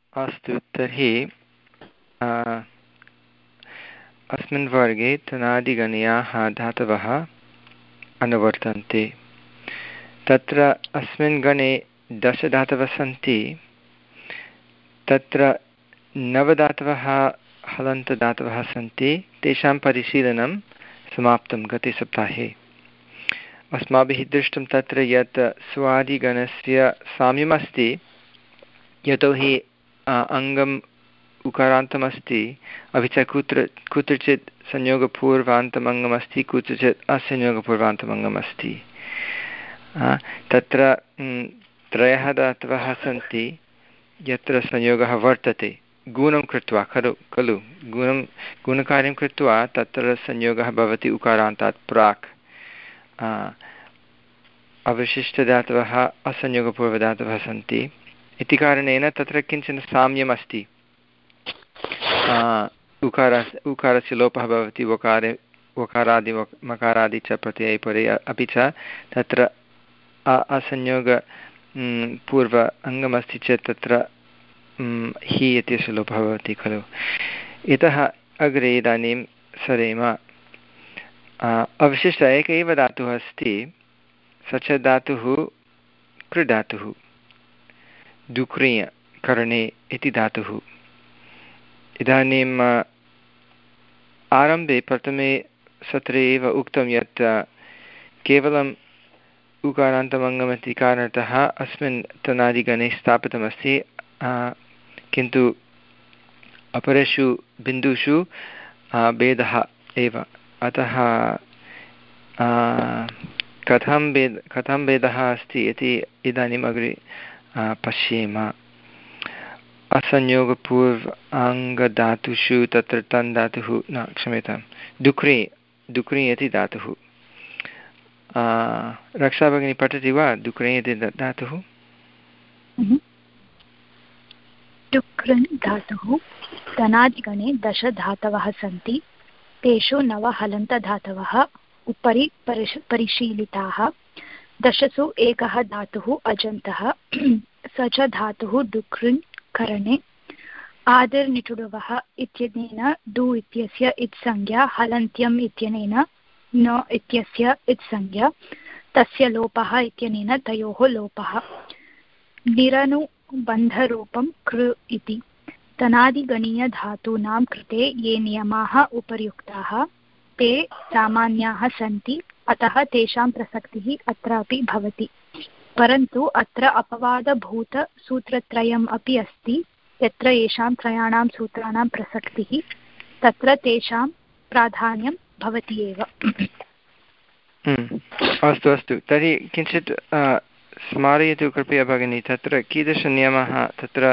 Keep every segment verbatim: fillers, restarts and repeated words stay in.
अस्तु तर्हि अस्मिन् वर्गे तनादिगणीयाः धातवः अनुवर्तन्ते। तत्र अस्मिन् गणे दशधातवः सन्ति। तत्र नवधातवः हलन्तदातवः सन्ति। तेषां परिशीलनं समाप्तं गते सप्ताहे। अस्माभिः दृष्टं तत्र यत् स्वादिगणस्य साम्यमस्ति, यतोहि अङ्गम् उकारान्तमस्ति, अपि च कुत्र कुत्रचित् संयोगपूर्वान्तमङ्गमस्ति, कुत्रचित् असंयोगपूर्वान्तमङ्गमस्ति। तत्र त्रयः धातवः सन्ति यत्र संयोगः वर्तते गुणं कृत्वा खलु खलु गुणं गुणकार्यं कृत्वा तत्र संयोगः भवति उकारान्तात् प्राक्। अवशिष्टधातवः असंयोगपूर्वधातवः सन्ति इति कारणेन तत्र किञ्चन साम्यमस्ति। उकार उकारस्य लोपः भवति वकारे वकारादि मकारादि च प्रत्यये परे, अपि च तत्र असंयोग पूर्व अङ्गमस्ति चेत् तत्र हि इत्यस्य लोपः भवति खलु। इतः अग्रे इदानीं सरेम। अवशिष्ट एक एव धातुः अस्ति, स च धातुः कृधातुः, दुक्रिय करणे इति धातुः। इदानीम् आरम्भे प्रथमे सत्रे एव उक्तं यत् केवलम् उकारान्तमङ्गमस्ति कारणतः अस्मिन् तनादिगणे स्थापितमस्ति, किन्तु अपरेषु बिन्दुषु भेदः एव। अतः कथं भेद कथं भेदः अस्ति इति इदानीम् अग्रे पश्येम। असंयोगपूर्वाङ्गधातुषु तत्र तन् धातुः न क्षम्यतां दुक्रि दुक्रि इति धातुः। रक्षा भगिनी पठति वा दुक्रि इति धातुः? डुक्रन् धातुः तनादिगणे दश धातवः सन्ति। तेषु नव हलन्तधातवः उपरि परिश परिशीलिताः। दशसु एकः धातुः अजन्तः, स च धातुः डुकृन् करणे। आदिर्निटुडवः इत्यनेन डु इत्यस्य इत्संज्ञा, हलन्त्यम् इत्यनेन न इत्यस्य इत्संज्ञा, तस्य लोपः इत्यनेन तयोः लोपः। निरनुबन्धरूपं कृ इति। तनादिगणीयधातूनां कृते ये नियमाः उपर्युक्ताः ते सामान्याः सन्ति, अतः तेषां प्रसक्तिः अत्रापि भवति। परन्तु अत्र अपवादभूतसूत्रत्रयम् अपि अस्ति। यत्र येषां त्रयाणां सूत्राणां प्रसक्तिः तत्र तेषां प्राधान्यं भवति एव। अस्तु अस्तु तर्हि किञ्चित् स्मारयतु कृपया भगिनी, तत्र कीदृशनियमः तत्र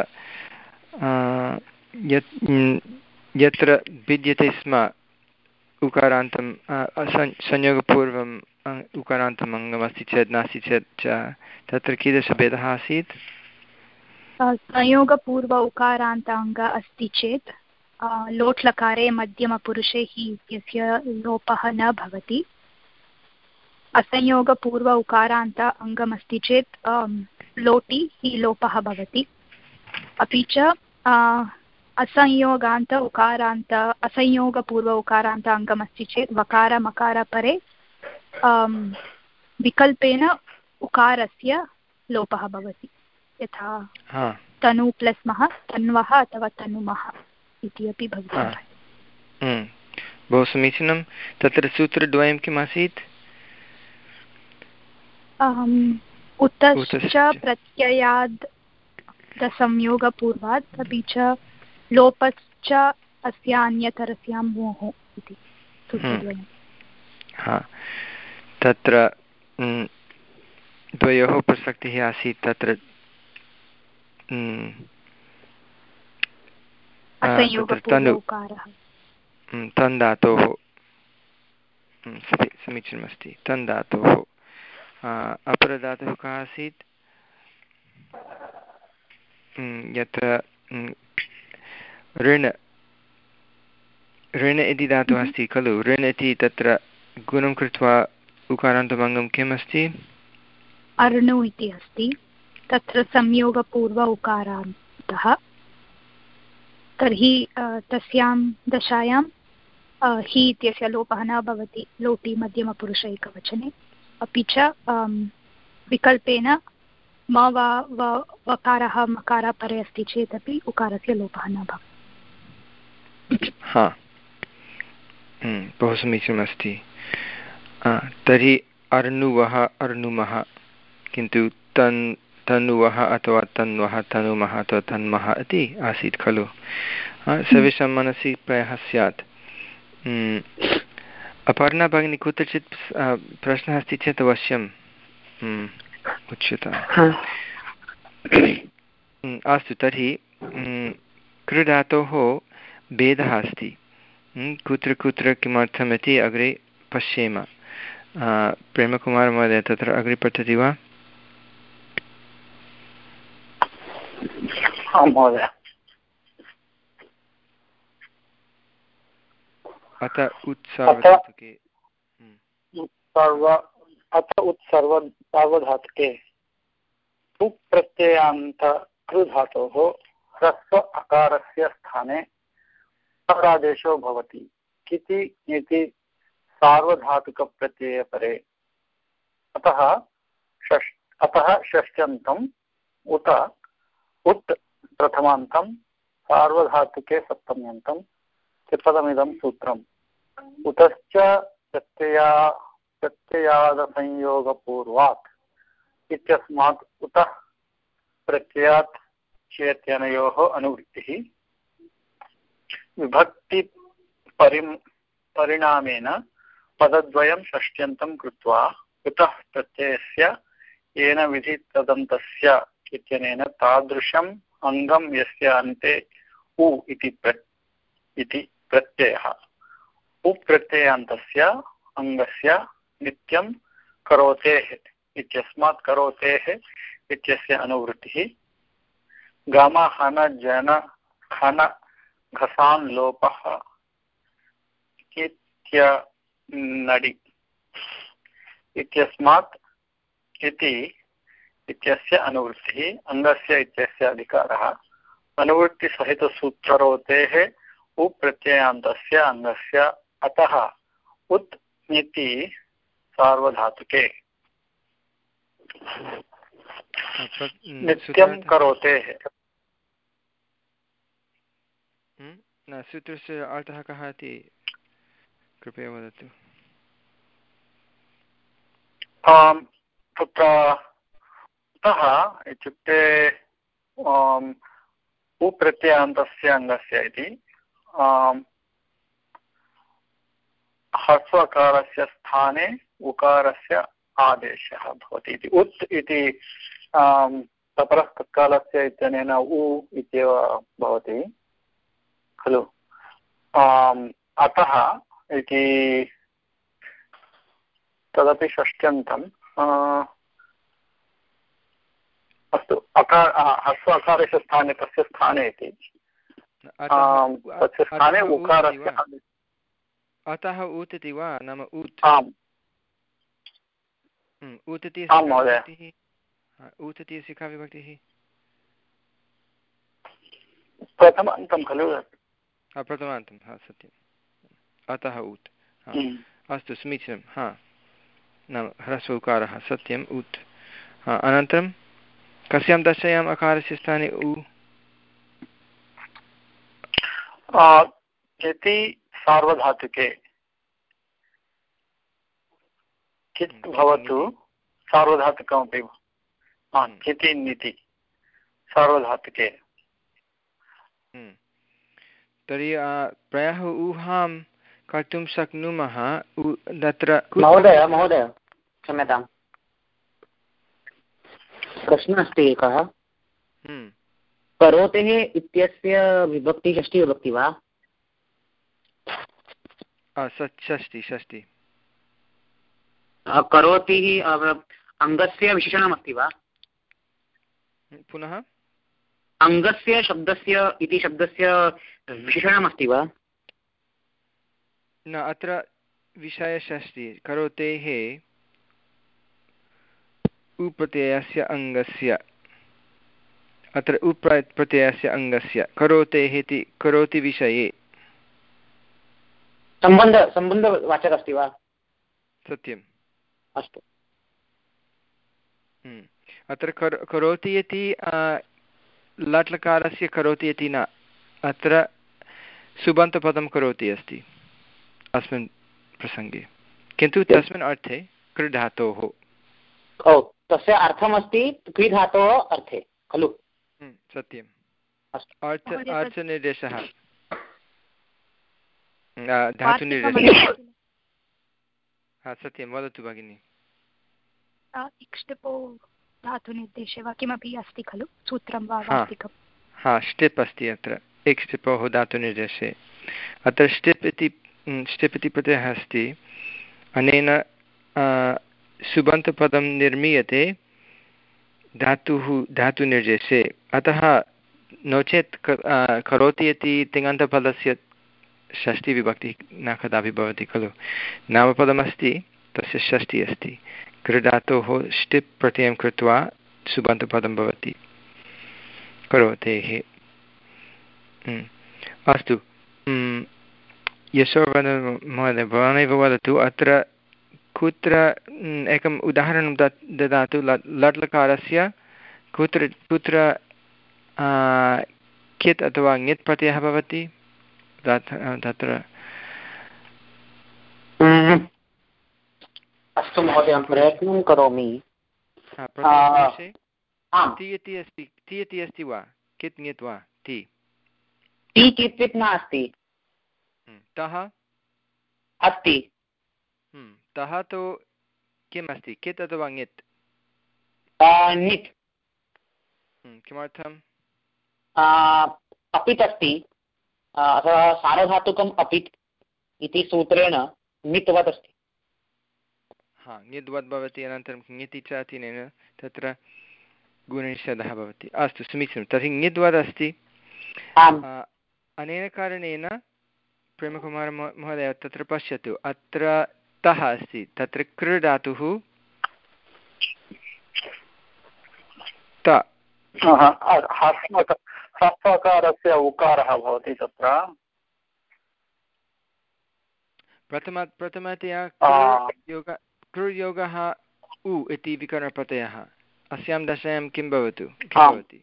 यत् यत्र भिद्यते स्म उकारान्तं संयोगपूर्वम् उकारान्तम् अङ्गमस्ति चेत् नास्ति चेत् च तत्र कीदृशभेदः आसीत्? संयोगपूर्व उकारान्ताङ्ग अस्ति चेत् लोट्लकारे मध्यमपुरुषे हि इत्यस्य लोपः न भवति। असंयोगपूर्व उकारान्त अङ्गमस्ति चेत् लोटि हि लोपः भवति। अपि च असंयोगान्त उकारान्त असंयोगपूर्व उकारान्त अङ्गमस्ति चेत् वकार मकार परे विकल्पेन उकारस्य लोपः भवति। यथा तनु प्लस् मः तन्वः अथवा तनुमः इति अपि भवति। बहु समीचीनं। तत्र सूत्रद्वयं किम् आसीत्? उतश्च प्रत्ययाद् संयोगपूर्वात्, अपि च लोपश्च अस्यान्यतरस्यां मोहो इति सूत्रद्वयम्। तत्र द्वयोः प्रसक्तिः आसीत्। तत्र तन् धातोः समीचीनमस्ति। तन् धातोः अपरधातुः कः आसीत्? यत्र ऋण ऋण इति धातुः अस्ति खलु। ऋण इति तत्र गुणं कृत्वा उकारान्तमङ्गं किम् अस्ति? अर्णु इति अस्ति। तत्र संयोगपूर्व उकारान्तः तर्हि तस्यां दशायां हि इत्यस्य लोपः न भवति लोटि मध्यमपुरुषैकवचने। अपि च विकल्पेन म वा वकारः मकारः परे अस्ति चेदपि उकारस्य लोपः न भवति। हा, बहु समीचीनमस्ति। तर्हि अर्णुवः अर्णुमः, किन्तु तन् तनुवः अथवा तन्वः तनुमः अथवा तन्मः इति आसीत् खलु। सर्वेषां मनसि प्रायः स्यात्। अपर्णा भगिनी कुत्रचित् प्रश्नः अस्ति चेत् अवश्यम् उच्यताम्। अस्तु, तर्हि कृधातोः भेदः अस्ति, कुत्र कुत्र किमर्थम् इति अग्रे पश्येम। प्रेमकुमारमहोदय तत्र अग्रे पठति वा? आं महोदय। अत उत्सार्वधातुके अथ उत्सर्व सार्वधातुके तु प्रत्ययान्त कृधातोः ह्रस्व अकारस्य स्थाने अकारादेशो भवति। किति इति सार्वधातुकप्रत्यये परे। अतः षष् अतः षष्ट्यन्तम् उत उत् प्रथमान्तं सार्वधातुके सप्तम्यन्तं त्रिपदमिदं सूत्रम्। उतश्च प्रत्यया प्रत्ययादसंयोगपूर्वात् इत्यस्मात् उतः प्रत्ययात् चेत्यनयोः अनुवृत्तिः विभक्ति परिम् परिणामेन पदद्वयं षष्ट्यन्तं कृत्वा उतः प्रत्ययस्य येन विधितदन्तस्य इत्यनेन तादृशम् अङ्गं यस्य अन्ते उ इति प्र इति प्रत्ययः उप्रत्ययान्तस्य अङ्गस्य नित्यं करोतेः इत्यस्मात् करोतेः इत्यस्य अनुवृत्तिः गाम हन जन खन घसान् लोपः इत्यनडि इत्यस्मात् इति इत्यस्य अनुवृत्तिः अङ्गस्य इत्यस्य अधिकारः अनुवृत्तिसहितसूत्ररोतेः उप्रत्ययान्तस्य अङ्गस्य अतः उत् इति सार्वधातुके नित्यं करोतेः। न सूत्रस्य अर्थः कः इति कृपया वदतु। तत्र अतः इत्युक्ते उप्रत्ययान्तस्य अङ्गस्य इति ह्रस्वकारस्य स्थाने उकारस्य आदेशः भवति इति। उत् इति तपरस्तत्कालस्य इत्यनेन उ इत्येव भवति खलु। अतः इति तदपि षष्ट्यन्तं। अस्तु, अकार ह्रस्व अकारस्य स्थाने तस्य स्थाने इति तस्य स्थाने उकारस्य अतः उत् इति वा नाम उत्? आम् उत् इति उत् इति का विभक्तिः? प्रथमान्तं खलु। प्रथमान्तं, हा सत्यम्। अतः उत्, अस्तु समीचीनं। हा, नाम ह्रस्व उकारः, सत्यम्, उत्। हा, अनन्तरं कस्यां दशायाम् अकारस्य स्थाने उ इति सार्वधातुके कित् भवतु सार्वधातुकमपि किति नीति सार्वधातुके। तर्हि प्रायः ऊहां कर्तुं शक्नुमः। तत्र महोदय महोदय क्षम्यतां, प्रश्नः अस्ति एकः। करोतेः इत्यस्य विभक्ति षष्ठी विभक्ति वा? षष्ठी षष्ठी। करोतिः अङ्गस्य विशेषणमस्ति वा? पुनः अङ्गस्य शब्दस्य इति शब्दस्य विशेषणमस्ति वा? न, अत्र विषयषष्ठी। करोतेः उप्रत्ययस्य अङ्गस्य अत्र उप् प्रत्ययस्य अङ्गस्य करोतेः इति करोति विषये सम्बन्ध सम्बन्धवाचकः अस्ति वा? सत्यम्। अस्तु। अत्र करो करोति इति लट् लकारस्य करोति इति न, अत्र सुबन्तपदं करोति अस्ति अस्मिन् प्रसङ्गे, किन्तु तस्मिन् अर्थे कृ धातोः। ओ तस्य अर्थमस्ति कृ धातोः अर्थे खलु? सत्यम्। अर्थ अर्थनिर्देशः धातुनिर्देशः। हा सत्यं, वदतु भगिनि। इक्ष्टिपो धातुनिर्देशे वा किमपि अस्ति खलु सूत्रं वा वार्तिकं? हा स्टिप् अस्ति अत्र इक्ष्टिपोः धातुनिर्देशे। अत्र स्टिप् इति स्टिप् इति प्रत्ययः अस्ति, अनेन सुबन्तपदं निर्मीयते धातुः धातुनिर्देशे, अतः नो चेत् करोति इति तिङन्तपदस्य षष्टिविभक्तिः न कदापि भवति खलु। नामपदमस्ति, तस्य षष्टिः अस्ति, कृधातोः स्टिप् प्रत्ययं कृत्वा सुबन्तपदं भवति करोतेः। अस्तु, यशोवर्धन महोदय भवानेव वदतु, अत्र कुत्र एकम् उदाहरणं ददातु लट् लकारस्य कुत्र कुत्र कित् अथवा ङित् प्रत्ययः भवति तत्र। अस्तु महोदय, अहं प्रयत्नं करोमि। ति इति अस्ति ति इति अस्ति वा कित् ङित् वा? ति ति कित् नास्ति। तः अस्ति। तः तु किम् अस्ति, कित् अथवा ङित्? ङित्। किमर्थम्? अपित् अस्ति अथवा सार्वधातुकम् अपित् इति सूत्रेण ङित्वत् अस्ति। हा ङिद्वत् भवति, अनन्तरं ङिति च अनेन तत्र गुणनिषेधः भवति। अस्तु समीचीनं, तर्हि ङिद्वत् अस्ति। अनेन कारणेन प्रेमकुमार महोदय तत्र पश्यतु, अत्र तः अस्ति, तत्र कृ धातुः त ह्रस्वकारस्य उकारः भवति तत्र प्रथम प्रथमतया योग कृयोगः उ इति विकरणप्रत्ययः। अस्यां दशायां किं भवतु किं भवति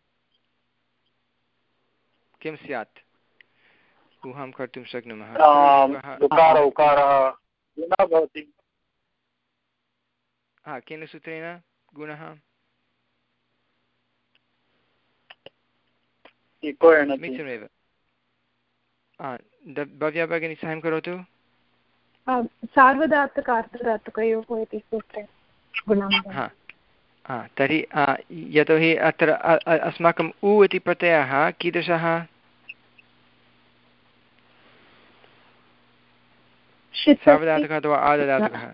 किं स्यात् ऊहां कर्तुं शक्नुमः। हा केन सूत्रेण गुणः? समीचीनमेव। भव्या भगिनी साहाय्यं करोतु। सार्वधातुकार्धधातुकयोः इति सूत्रे गुणः। हा हा तर्हि यतोहि अत्र अस्माकम् उ इति प्रत्ययः कीदृशः? सार्वधातुकः अथवा आर्धधातुकः?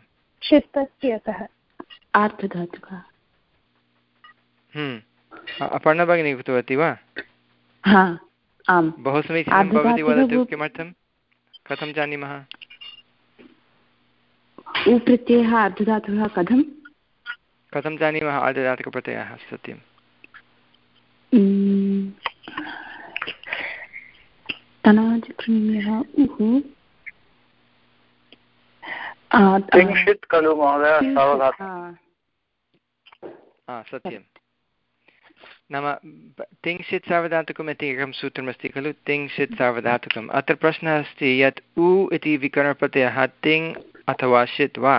अपर्णा भगिनी उक्तवती वा? बहु समीचीनं भवती वदतु किमर्थं कथं जानीमः? उ प्रत्ययः अर्धधातुकः कथं कथं जानीमः अर्धधातुकप्रत्ययः? सत्यं तनादिप्रणीयः उः खलु महोदय सत्यं। नाम तिङ्क्षित् सार्वधातुकम् इति एकं सूत्रमस्ति खलु, तिङ्क्षित् सार्वधातुकम्। अत्र प्रश्नः अस्ति यत् उ इति विकरणप्रत्ययः तिङ् अथवा षित् वा?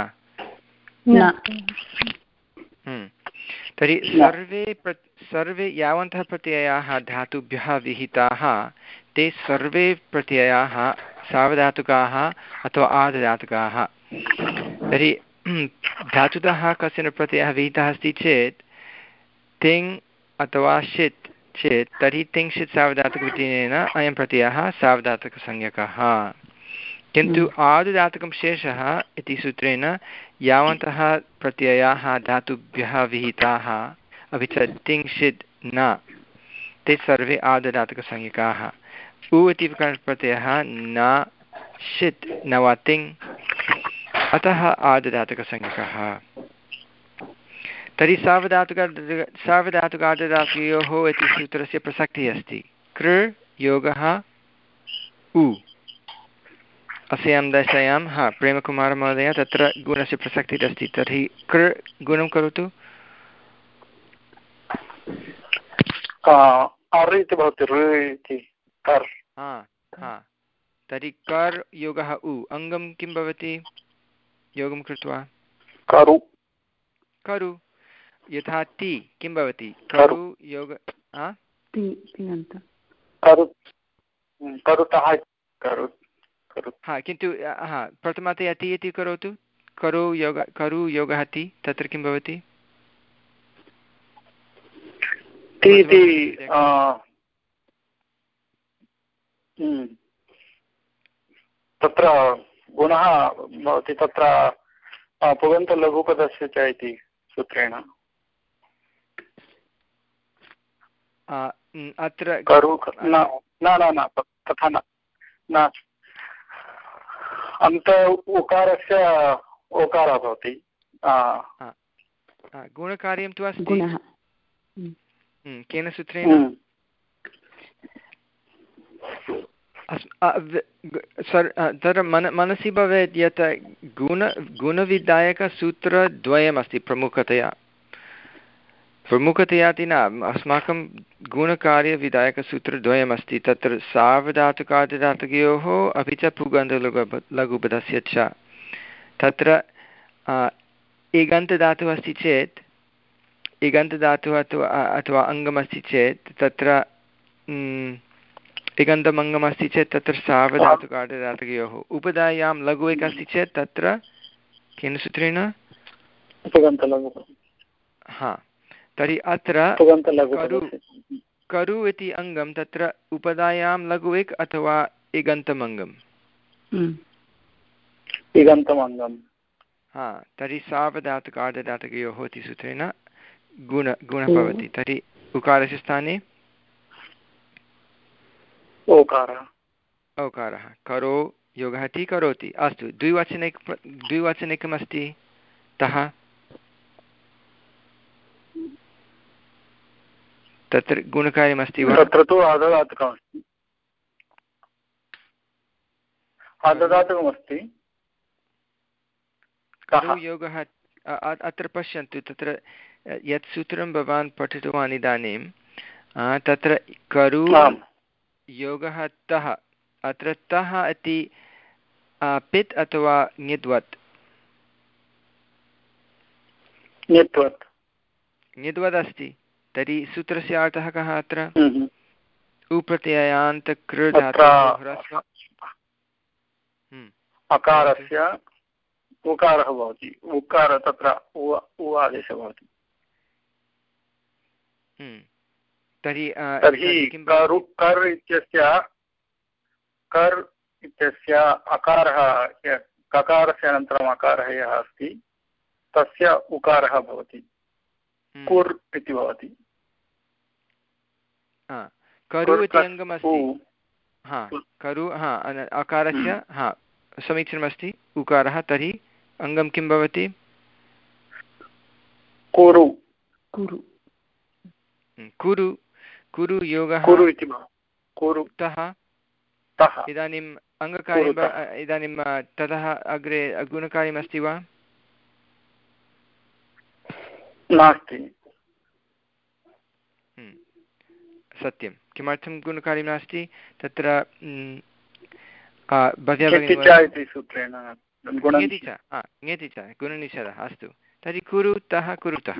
तर्हि सर्वे प्र सर्वे यावन्तः प्रत्ययाः धातुभ्यः विहिताः ते सर्वे प्रत्ययाः सार्वधातुकाः अथवा आर्धधातुकाः। तर्हि धातुतः कश्चन प्रत्ययः विहितः अस्ति चेत् तिङ् अथवा षित् चेत् तर्हि तिङ्क्षित् सार्वधातुकविधिनेन अयं प्रत्ययः सार्वधातुकसंज्ञकः। किन्तु आर्धधातुकं शेषः इति सूत्रेण यावन्तः प्रत्ययाः धातुभ्यः विहिताः अपि च तिङ्क्षित् न ते सर्वे आर्धधातुकसंज्ञकाः। उ इति विकरणप्रत्ययः न षित् न वा तिङ्, अतः आर्धधातुकसंज्ञकः। तर्हि सार्वधातुक सार्वधातुकार्धधातुकयोः इति सूत्रस्य प्रसक्तिः अस्ति कृ योगः उ अस्यां दशायां हा प्रेमकुमारमहोदय तत्र गुणस्य प्रसक्तिः अस्ति तर्हि कृ गुणं करोतु अर् इति भवति ऋ इति कर् हा हा तर्हि कर् योगः उ अङ्गं किं भवति योगं कृत्वा करु करु यथा ति किं भवति करु योग हा किन्तु हा प्रथमतया ति इति करोतु करु योग करु योगः ति तत्र किं भवति तत्र गुणः भवति तत्र पुगन्तलघुपदस्य च इति सूत्रेण अत्र करु न न तथा न अन्त उकारस्य ओकारः भवति गुणकार्यं तु अस्ति केन सूत्रेण तत्र मन मनसि भवेत् यत् गुण गुणविधायकसूत्रद्वयमस्ति प्रमुखतया प्रमुखतया इति न अस्माकं गुणकार्यविधायकसूत्रद्वयमस्ति तत्र सार्वधातुकार्धधातुकयोः अपि च पुगन्तलघु लघुपदस्य च तत्र इगन्तधातुः अस्ति चेत् इगन्तधातुः अथवा अथवा अङ्गमस्ति चेत् तत्र इगन्तमङ्गमस्ति चेत् तत्र सार्वधातुकार्धधातुकयोः उपधायां लघु एकः अस्ति चेत् तत्र केन सूत्रेण हा तर्हि अत्र करु करु इति अङ्गं तत्र उपधायां लघु एक अथवा इगन्तमङ्गम् इगन्तमङ्गं हा तर्हि सार्वधातुकार्धधातुकयोः इति सूत्रेण गुण गुणः भवति तर्हि उकारस्य स्थाने ओकारः ओकारः करो योगः ति करोति अस्तु द्विवचनिक द्विवचनिकमस्ति तः तत्र गुणकार्यमस्ति वा तत्र तु आर्धधातुकमस्ति आर्धधातुकमस्ति करो योगः अत्र पश्यन्तु तत्र यत् सूत्रं भवान् पठितवान् इदानीं तत्र करु योगः तः अत्र तः इति पित् अथवा ङिद्वत् ङिद्वत् ङिद्वत् अस्ति तर्हि सूत्रस्य अर्थः कः अत्र उप्रत्ययान्त कृ धातुः अकारस्य उकारः भवति उकार तत्र उ आदेशः भवति तर्हि तर्हि करु कर् इत्यस्य कर् इत्यस्य अकारः ककारस्य अनन्तरम् अकारः यः अस्ति तस्य उकारः भवति कुर् इति भवति करु इति अङ्गमस्ति हा करु हा अकारस्य हा समीचीनमस्ति उकारः तर्हि अङ्गं किं भवति कुरु कुरु कुरु कुरु योगः कुरु इति कुरु तः तः इदानीम् अङ्गकार्यं इदानीं ततः अग्रे गुणकार्यमस्ति वा नास्ति सत्यं किमर्थं गुणकार्यं नास्ति तत्र ङेति च गुणनिषेधः अस्तु तर्हि कुरु तः कुरुतः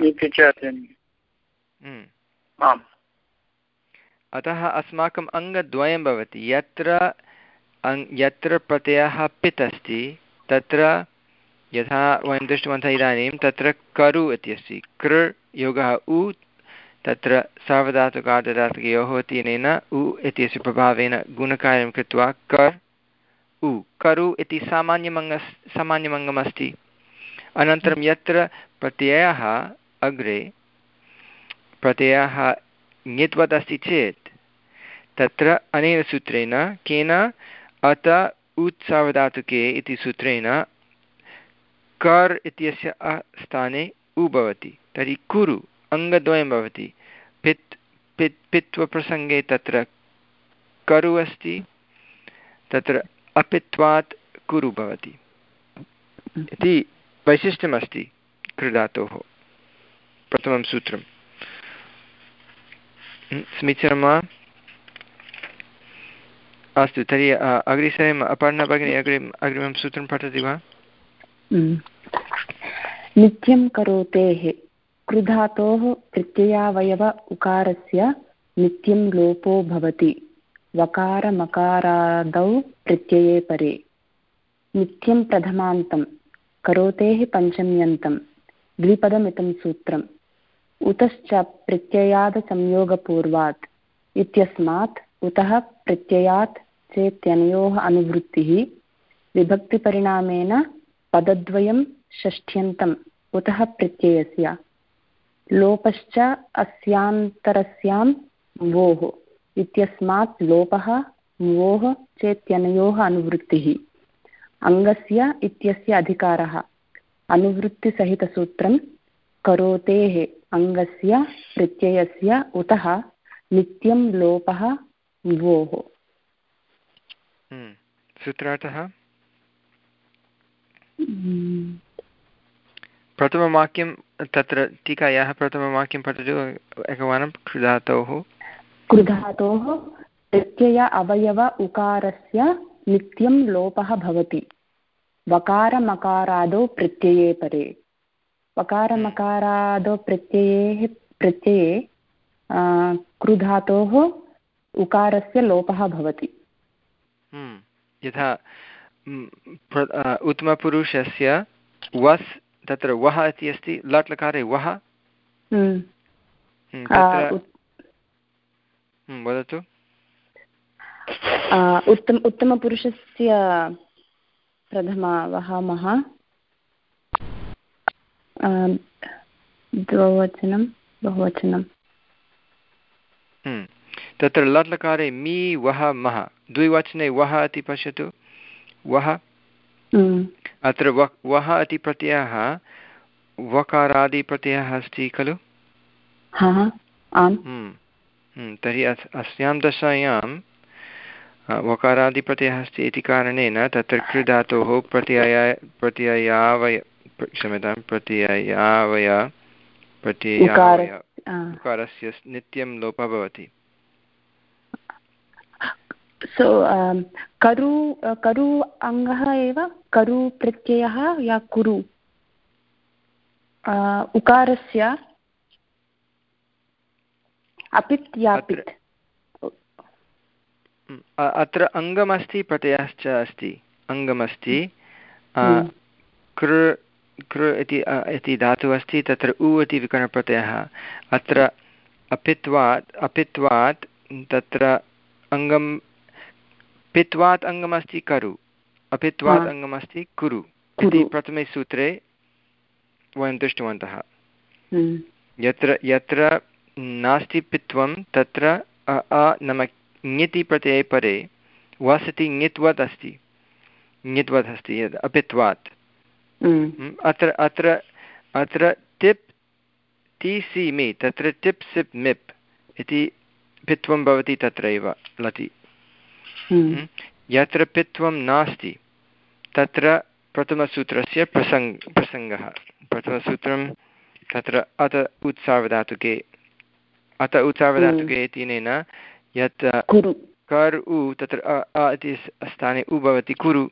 अतः अस्माकम् अङ्गद्वयं भवति यत्र यत्र प्रत्ययः पित् अस्ति तत्र यथा वयं दृष्टवन्तः इदानीं तत्र करु इति अस्ति कृ योगः उ तत्र सार्वधातुकार्धधातुकयोः इत्यनेन उ इत्यस्य प्रभावेन गुणकार्यं कृत्वा कर् उ करु इति सामान्यमङ्ग सामान्यमङ्गमस्ति अनन्तरं यत्र प्रत्ययः अग्रे प्रत्ययः ङित्वत् अस्ति चेत् तत्र अनेन सूत्रेण केन अत उत् सार्वधातुके इति सूत्रेण कर् इत्यस्य स्थाने उ भवति तर्हि कुरु अङ्गद्वयं भवति। पित् पित् पित्वप्रसङ्गे तत्र करु अस्ति, तत्र अपित्वात् कुरु भवति इति वैशिष्ट्यमस्ति कृधातोः प्रथमं सूत्रं। समीचीनं वा? अस्तु, तर्हि अग्रे सरेम। अपर्णा भगिनी अग्रे अग्रिमं सूत्रं पठति वा? नित्यं करोतेः कृधातोः प्रत्ययावयव उकारस्य नित्यं लोपो भवति वकारमकारादौ प्रत्यये परे। नित्यं प्रथमान्तं करोतेः पञ्चम्यन्तं द्विपदमिदं सूत्रम्। उतश्च प्रत्ययादसंयोगपूर्वात् इत्यस्मात् उतः प्रत्ययात् चेत्यनयोः अनुवृत्तिः विभक्तिपरिणामेन पदद्वयं षष्ठ्यन्तम् उतः प्रत्ययस्य लोपश्च अस्यान्तरस्यां वोः इत्यस्मात् लोपः वोः चेत्यनयोः अनुवृत्तिः अङ्गस्य इत्यस्य अधिकारः अनुवृत्तिसहितसूत्रं करोतेः अङ्गस्य प्रत्ययस्य उतः नित्यं लोपः वोः। सूत्रार्थः प्रथमवाक्यं तत्र टीकायाः प्रथमवाक्यं पठतु एकवारं। कृधातोः कृधातोः प्रत्यय अवयव उकारस्य नित्यं लोपः भवति वकारमकारादौ प्रत्यये परे। वकारमकारादौ प्रत्यये प्रत्यये कृधातोः उकारस्य लोपः भवति। यथा उत्तमपुरुषस्य वस् तत्र वः इति अस्ति, लट् लकारे वः। वदतु। उत्तम उत्तमपुरुषस्य प्रथमा वहामः द्विवचनं बहुवचनं। तत्र लट् लकारे मी वः मः द्विवचने वः इति पश्यतु। वः अत्र वः इति प्रत्ययः वकारादिप्रत्ययः अस्ति खलु? तर्हि अस्यां दशायां वकारादिप्रत्ययः अस्ति इति कारणेन तत्र कृधातोः प्रत्यय प्रत्ययावय क्षम्यतां प्रत्ययावय प्रत्ययावय उकारस्य नित्यं लोपः भवति। सो करु करु अङ्गः एव करु प्रत्ययः या कुरु उकारस्य अपित् यापित्। अत्र अङ्गमस्ति प्रत्ययश्च अस्ति। अङ्गमस्ति कृ कृ इति इति धातुः अस्ति, तत्र उ इति विकरणप्रत्ययः। अत्र अपित्वात् अपित्वात् तत्र अङ्गं पित्वात् अङ्गमस्ति करु, अपित्वात् अङ्गमस्ति कुरु इति प्रथमे सूत्रे वयं दृष्टवन्तः। यत्र यत्र नास्ति पित्वं तत्र अ नाम ङिति प्रत्यये परे वसति ङित्वत् अस्ति ङित्वत् अस्ति यद् अपित्वात्। अत्र अत्र अत्र टिप् ति सि मि तत्र टिप् सिप् मिप् इति पित्वं भवति तत्रैव लति। यत्र पित्वं नास्ति तत्र प्रथमसूत्रस्य प्रसङ्ग प्रसङ्गः प्रथमसूत्रं तत्र अत उत्सार्वधातुके अत उत्सार्वधातुके इत्यनेन यत् कर् उ तत्र अ इति स्थाने उ भवति कुरु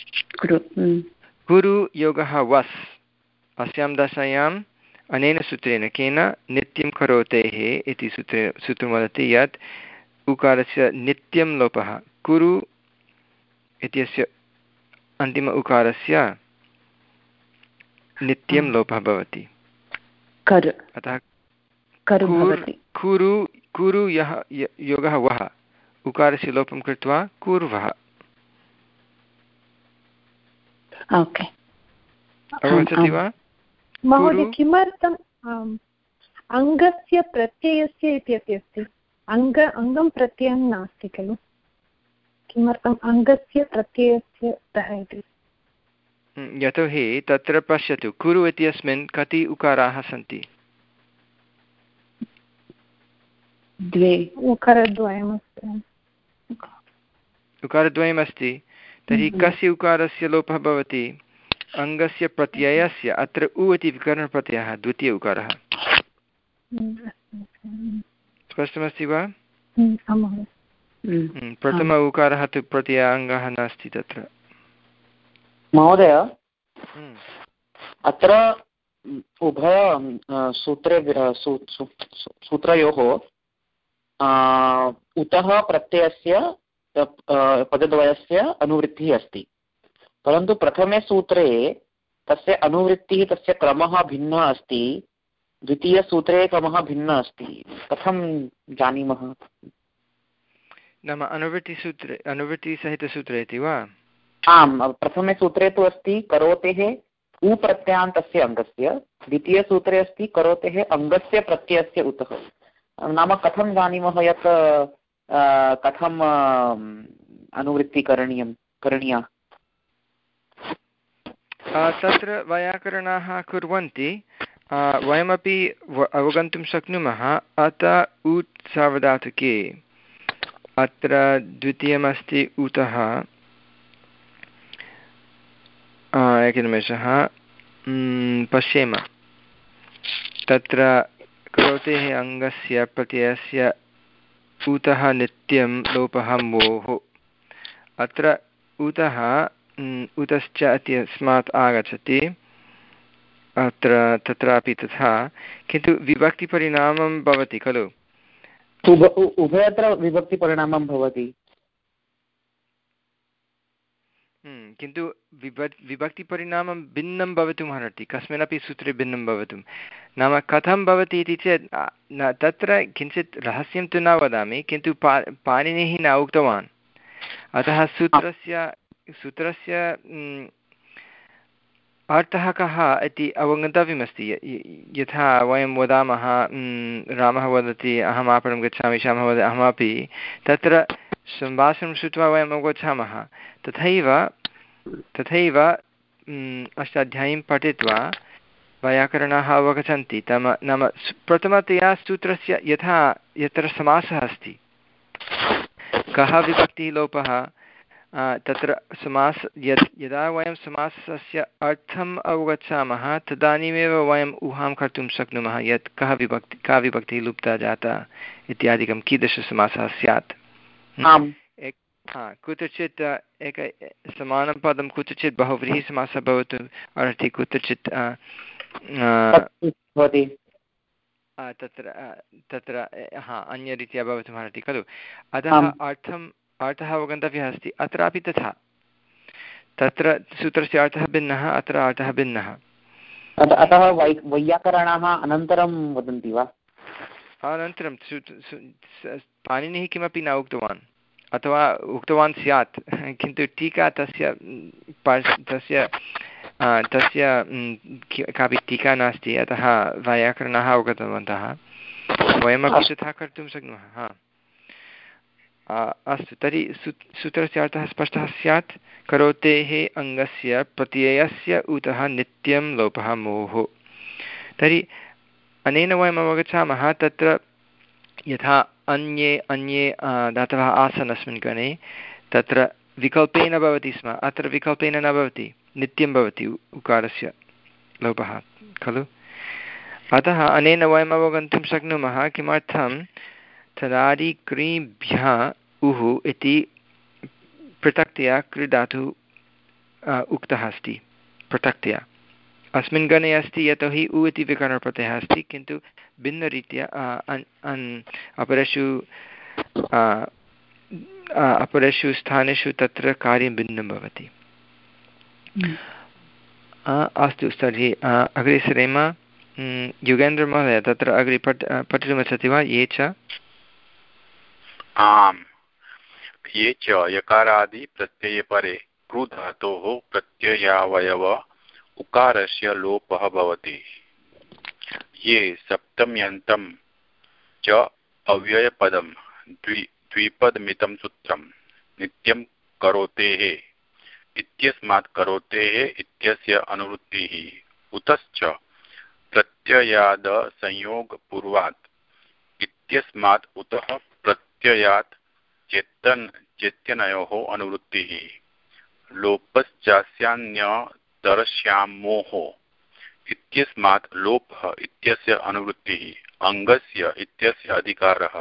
कुरु योगः वस्। अस्यां दशायाम् अनेन सूत्रेण केन नित्यं करोतेः इति सूत्रे सूत्रं वदति यत् उकारस्य नित्यं लोपः कुरु इत्यस्य अन्तिम उकारस्य नित्यं लोपः भवति। अतः कुरु कुरु यः योगः वः उकारस्य लोपं कृत्वा कुर्वः। अवगच्छति वा महोदय? किमर्थम् अङ्गस्य प्रत्ययस्य इति अपि अस्ति, अङ्ग अङ्गं प्रत्ययं नास्ति खलु, किमर्थम् अङ्गस्य प्रत्ययस्य तः इति? यतोहि तत्र पश्यतु कुरु इत्यस्मिन् कति उकाराः सन्ति? द्वे उकारद्वयमस्ति उकारद्वयमस्ति तर्हि कस्य उकारस्य लोपः भवति अङ्गस्य प्रत्ययस्य अत्र उ इति विकरणप्रत्ययः द्वितीय उकारः स्पष्टमस्ति वा प्रथम उकारः तु प्रत्यय अङ्गः नास्ति तत्र महोदय अत्र उभय सूत्रे सूत्रयोः उतः प्रत्ययस्य पदद्वयस्य अनुवृत्तिः अस्ति परन्तु प्रथमे सूत्रे तस्य अनुवृत्तिः तस्य क्रमः भिन्नः अस्ति द्वितीयसूत्रे क्रमः भिन्नः अस्ति कथं जानीमः नाम अनुवृत्तिसूत्रे अनुवृत्तिसहितसूत्रे इति वा आम् प्रथमे सूत्रे तु अस्ति करोतेः उ प्रत्ययान्तस्य अङ्गस्य द्वितीयसूत्रे अस्ति करोतेः अङ्गस्य प्रत्ययस्य उतः नाम कथं जानीमः यत् कथम् अनुवृत्तिः करणीयं करणीया तत्र वैयाकरणाः कुर्वन्ति वयमपि अवगन्तुं शक्नुमः अत उत् सार्वधातुके अत्र द्वितीयमस्ति उतः एकनिमेषः पश्येम तत्र करोतेः अङ्गस्य प्रत्ययस्य उतः नित्यं लोपः मोः अत्र उतः उतश्च इत्यस्मात् आगच्छति अत्र तत्रापि तथा किन्तु विभक्तिपरिणामं भवति खलु उभयत्र विभक्तिपरिणामं भवति किन्तु विभक् विभक्तिपरिणामं भिन्नं भवितुम् अर्हति कस्मिन्नपि सूत्रे भिन्नं भवितुं नाम कथं भवति इति चेत् न तत्र किञ्चित् रहस्यं तु न वदामि किन्तु पा पाणिनिः न उक्तवान् अतः सूत्रस्य सूत्रस्य अर्थः कः इति अवगन्तव्यमस्ति यथा वयं वदामः रामः वदति अहम् आपणं गच्छामि श्यामः वदति अहमपि तत्र सम्भाषणं श्रुत्वा वयम् अवगच्छामः तथैव तथैव अष्टाध्यायीं पठित्वा वैयाकरणाः अवगच्छन्ति तम नाम प्रथमतया सूत्रस्य यथा यत्र समासः अस्ति कः विभक्तिः लोपः तत्र समास यत् यदा वयं समासस्य अर्थम् अवगच्छामः तदानीमेव वयम् ऊहां कर्तुं शक्नुमः यत् कः विभक्ति का विभक्तिः लुप्ता जाता इत्यादिकं कीदृशसमासः स्यात् कुत्रचित् एक समानं पदं कुत्रचित् बहुव्रीहिसमासः भवतु अर्हति कुत्रचित् तत्र तत्र हा अन्यरीत्या भवितुम् अर्हति खलु अतः अर्थम् अर्थः अवगन्तव्यः अस्ति अत्रापि तथा तत्र सूत्रस्य अर्थः भिन्नः अत्र अर्थः भिन्नः अतः वैयाकरणाः अनन्तरं वदन्ति वा अनन्तरं पाणिनिः किमपि न उक्तवान् अथवा उक्तवान् स्यात् किन्तु टीका तस्य तस्य तस्य कापि टीका नास्ति अतः वैयाकरणाः अवगतवन्तः वयमपि तथा कर्तुं शक्नुमः हा अस्तु तर्हि सू सूत्रस्य अर्थः स्पष्टः स्यात् करोतेः अङ्गस्य प्रत्ययस्य उतः नित्यं लोपः मोः तर्हि अनेन वयम् अवगच्छामः तत्र यथा अन्ये अन्ये धातवः आसन् अस्मिन् गणे तत्र विकल्पेन भवति स्म अत्र विकल्पेन न भवति नित्यं भवति उकारस्य लोपः खलु अतः अनेन वयम् अवगन्तुं शक्नुमः किमर्थं तदादिक्रीभ्यः उः इति पृथक्तया क्रीडातुः उक्तः अस्ति पृथक्तया अस्मिन् गणे अस्ति यतोहि उ इति विकरणप्रत्ययः अस्ति किन्तु भिन्नरीत्या अपरेषु अपरेषु स्थानेषु तत्र कार्यं भिन्नं भवति अस्तु तर्हि अग्रे सरेम युगेन्द्रमहोदय तत्र अग्रे पठ पठितुमिच्छति वा ये च आम् ये च यकारादि प्रत्ययपरे कृ धातोः प्रत्ययावयव उकारस्य लोपः भवति ये सप्तम्यन्तं च अव्ययपदं द्वि द्विपदमितं सूत्रं नित्यं करोतेः इत्यस्मात् करोतेः इत्यस्य अनुवृत्तिः उतश्च प्रत्ययाद संयोगपूर्वात् इत्यस्मात् उतः प्रत्ययात् चेतन चेत्यनयोः अनुवृत्तिः लोपश्चास्यान्यतरस्यामोः इत्यस्मात् लोपः इत्यस्य अनुवृत्तिः अङ्गस्य इत्यस्य अधिकारः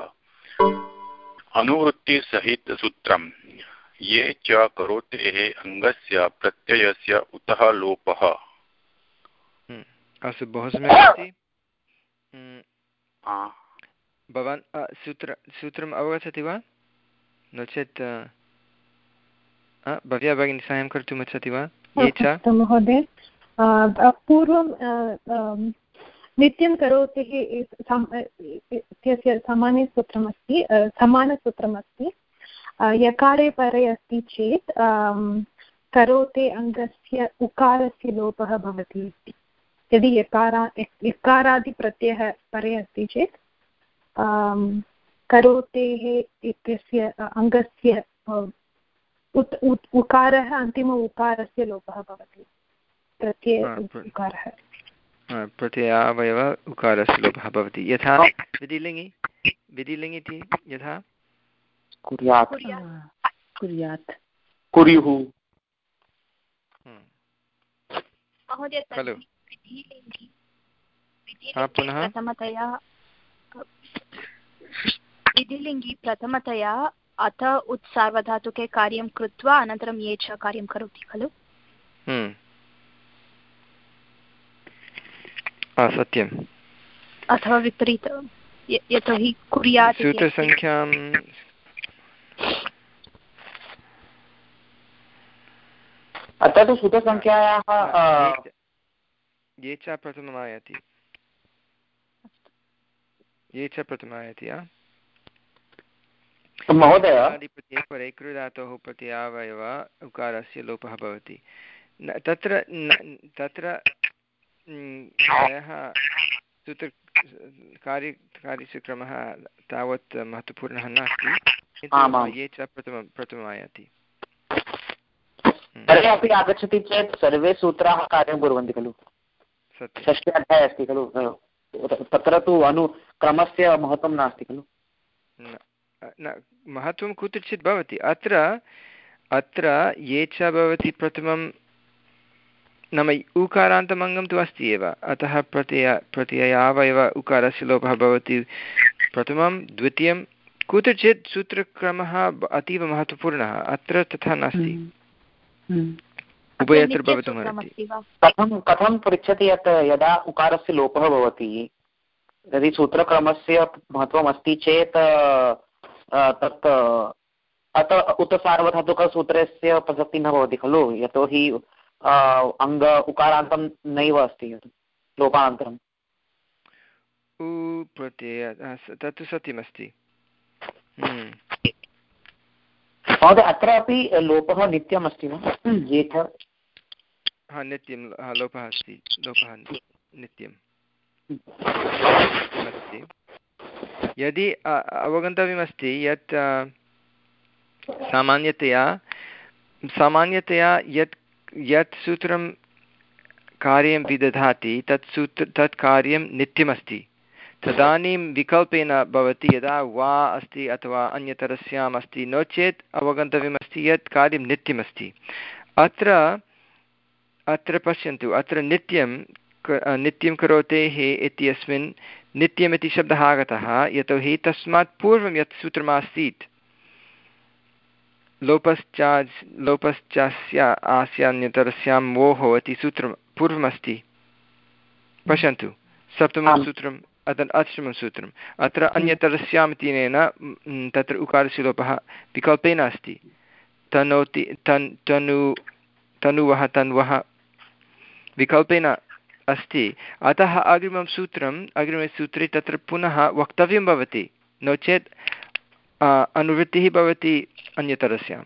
अनुवृत्तिसहितसूत्रम् ये च करोतेः अङ्गस्य प्रत्ययस्य उतः लोपः। अस्तु, बहु सम्यक् अस्ति। भवान् सूत्र सूत्रम् अवगच्छति वा? नो चेत् भव्या भगिनी साहाय्यं कर्तुम् इच्छति वा? ये च महोदय, पूर्वं नित्यं करोति इत्यस्य सामान्यसूत्रमस्ति समानसूत्रमस्ति। यकारे परे अस्ति चेत् करोते अङ्गस्य उकारस्य लोपः भवति इति। यदि यकारा यकारादिप्रत्ययः परे अस्ति चेत् करोतेः इत्यस्य अङ्गस्य उत् उत् उकारः अन्तिम उकारस्य लोपः भवति। प्रत्यय उकारः प्रत्ययावयव उकारस्य लोपः भवति। यथा विधिलिङ्गि विधिलिङ्गि इति यथा कुर्यात् कुर्यात् कुर्युः खलु। पुनः प्रथमतया विधिलिङ्गि प्रथमतया अथ उत्सार्वधातुके कार्यं कृत्वा अनन्तरं ये च कार्यं करोति खलु। सत्यम्। अथवा विपरीतं, यतोहि कुर्यात् सूत्रसङ्ख्यां अत्र तु सूत्रसङ्ख्यायाः ये च प्रथमम् आयाति ये च प्रथमम् आयाति महोदय परे कृधातोः प्रत्ययावयव उकारस्य लोपः भवति। तत्र तत्र यः सूत्र कार्य कार्यक्रमः तावत् महत्त्वपूर्णः नास्ति, किन्तु ये च प्रथमं प्रथमम् आयाति। परे अपि आगच्छति चेत् सर्वे सूत्राः कार्यं कुर्वन्ति खलु। षष्ठ्याध्याये अस्ति खलु, तत्र तु अनुक्रमस्य महत्त्वं नास्ति खलु। न, महत्त्वं कुत्रचित् भवति। अत्र अत्र ये च भवति प्रथमं, नाम उकारान्तमङ्गं तु अस्ति एव, अतः प्रत्यय प्रत्ययावयव उकारस्य लोपः भवति प्रथमं। द्वितीयं कुत्रचित् सूत्रक्रमः अतीव महत्त्वपूर्णः, अत्र तथा नास्ति। उभयत्र भवितुमर्हति। कथं कथं पृच्छति यत् यदा उकारस्य लोपः भवति, यदि सूत्रक्रमस्य महत्त्वम् अस्ति चेत् तत् अत उत सार्वधातुकसूत्रस्य प्रसक्तिः न भवति खलु, यतोहि अङ्ग उकारान्तं नैव अस्ति लोपानन्तरम्। उ प्रत्यय तत्तु सत्यमस्ति। महोदय अत्र अपि लोपः नित्यम् अस्ति वा? जेठ हा नित्यं लोपः अस्ति, लोपः नित्यम् अस्ति। यदि अवगन्तव्यमस्ति यत् सामान्यतया सामान्यतया यत् यत् सूत्रं कार्यं विदधाति तत् सूत्र तत् कार्यं नित्यमस्ति। तदानीं विकल्पेन भवति यदा वा अस्ति अथवा अन्यतरस्याम् अस्ति, नो चेत् अवगन्तव्यमस्ति यत् कार्यं नित्यमस्ति। अत्र अत्र पश्यन्तु, अत्र नित्यं नित्यं करोतेः इत्यस्मिन् नित्यमिति शब्दः आगतः, यतोहि तस्मात् पूर्वं यत् सूत्रमासीत् लोपश्चा लोपश्चास्य आस्यान्यतरस्यां वोः इति सूत्रं पूर्वमस्ति। पश्यन्तु, सप्तमं सूत्रम् अतः अष्टमं सूत्रम्। अत्र अन्यतरस्याम् इत्यनेन तत्र उकारस्य लोपः विकल्पेन अस्ति। तनोति तन् तनु तनुवः तन्वः विकल्पेन अस्ति। अतः अग्रिमं सूत्रम् अग्रिमे सूत्रे तत्र पुनः वक्तव्यं भवति, नो चेत् अनुवृत्तिः भवति अन्यतरस्याम्।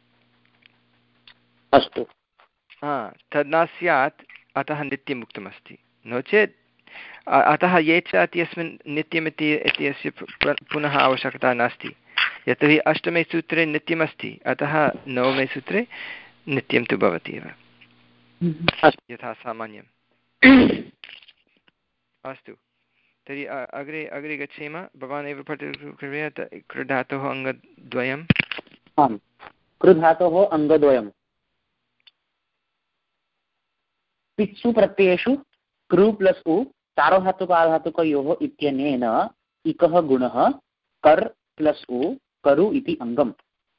अस्तु, तद् न स्यात्, अतः नित्यम् उक्तमस्ति। नो चेत् अतः ये च इत्यस्मिन् नित्यमिति इत्यस्य पुनः आवश्यकता नास्ति, यतोहि अष्टमे सूत्रे नित्यमस्ति, अतः नवमे सूत्रे नित्यं तु भवति एव, यथा सामान्यम्। अस्तु, तर्हि अग्रे अग्रे गच्छेम। भवान् एव पठतु कृपया। कृधातोः अङ्गद्वयम्। आम्, कृधातोः अङ्गद्वयम्। पित्सु प्रत्ययेषु कृ प्लस् उ सार्वधातुक आधातुकयोः इत्यनेन इकः गुणः कर् प्लस् उ करु इति अङ्गम्।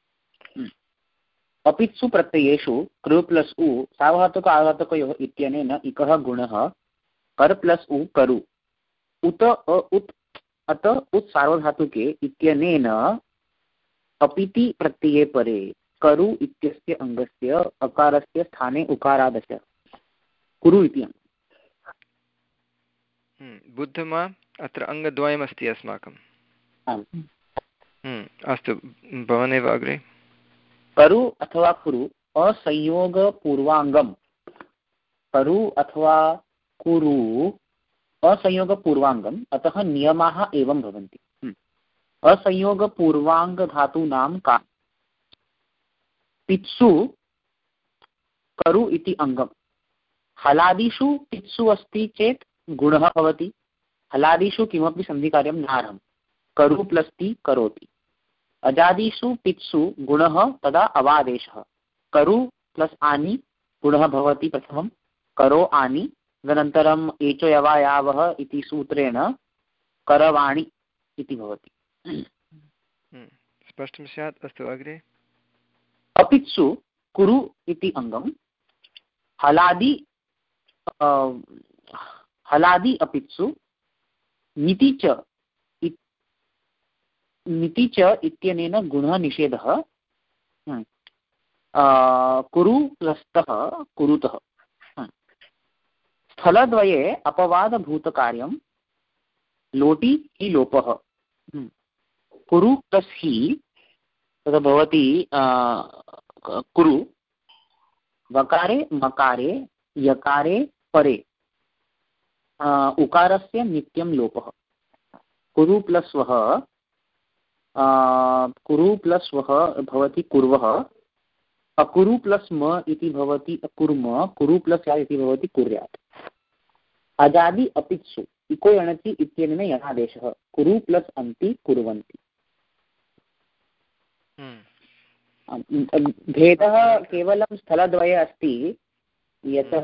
अपित्सु प्रत्ययेषु कृ प्लस् उ सार्वधातुक आधातुकयोः इत्यनेन इकः गुणः कर् प्लस् उ करु। उत अ उत् अत उत् सार्वधातुके इत्यनेन अपिति प्रत्यये परे करु इत्यस्य अङ्गस्य अकारस्य स्थाने उकारादश कुरु इति अङ्गम्। बुद्धं वा? अत्र अङ्गद्वयमस्ति अस्माकम्। आम्, अस्तु, भवानेव अग्रे। करु अथवा कुरु असंयोगपूर्वाङ्गम्। करु अथवा कुरु असंयोगपूर्वाङ्गम्, अतः नियमाः एवं भवन्ति। असंयोगपूर्वाङ्गधातूनां का पित्सु करु इति अङ्गम्। हलादिषु पित्सु अस्ति चेत् गुणः भवति। हलादिषु किमपि सन्धिकार्यं नार्हं। करु प्लस् ति करोति। अजादिषु पित्सु गुणः तदा अवादेशः। करु प्लस् आनि गुणः भवति प्रथमं करो आनि, तदनन्तरम् एचो यवा यावः इति सूत्रेण करवाणि इति भवति। स्पष्टं स्यात्। अस्तु, अग्रे। अपित्सु कुरु इति अङ्गं। हलादि हलादि अपित्सु निति च निति च इत्यनेन गुणः निषेधः। कुरु प्लस्तः कुरुतः। स्थलद्वये अपवादभूतकार्यं लोटि हि लोपः। कुरु प्लस् हि तद् भवति कुरु। वकारे मकारे यकारे परे उकारस्य नित्यं लोपः। कुरु प्लस् वः कुरु प्लस् वः भवति कुर्वः। अकुरु प्लस् म इति भवति अकुर्म। कुरु प्लस् या इति भवति कुर्यात्। अजादि अपित्सु इको यणचि इत्यनेन यणादेशः। कुरु प्लस् अन्ति कुर्वन्ति। भेदः केवलं स्थलद्वये अस्ति, यतः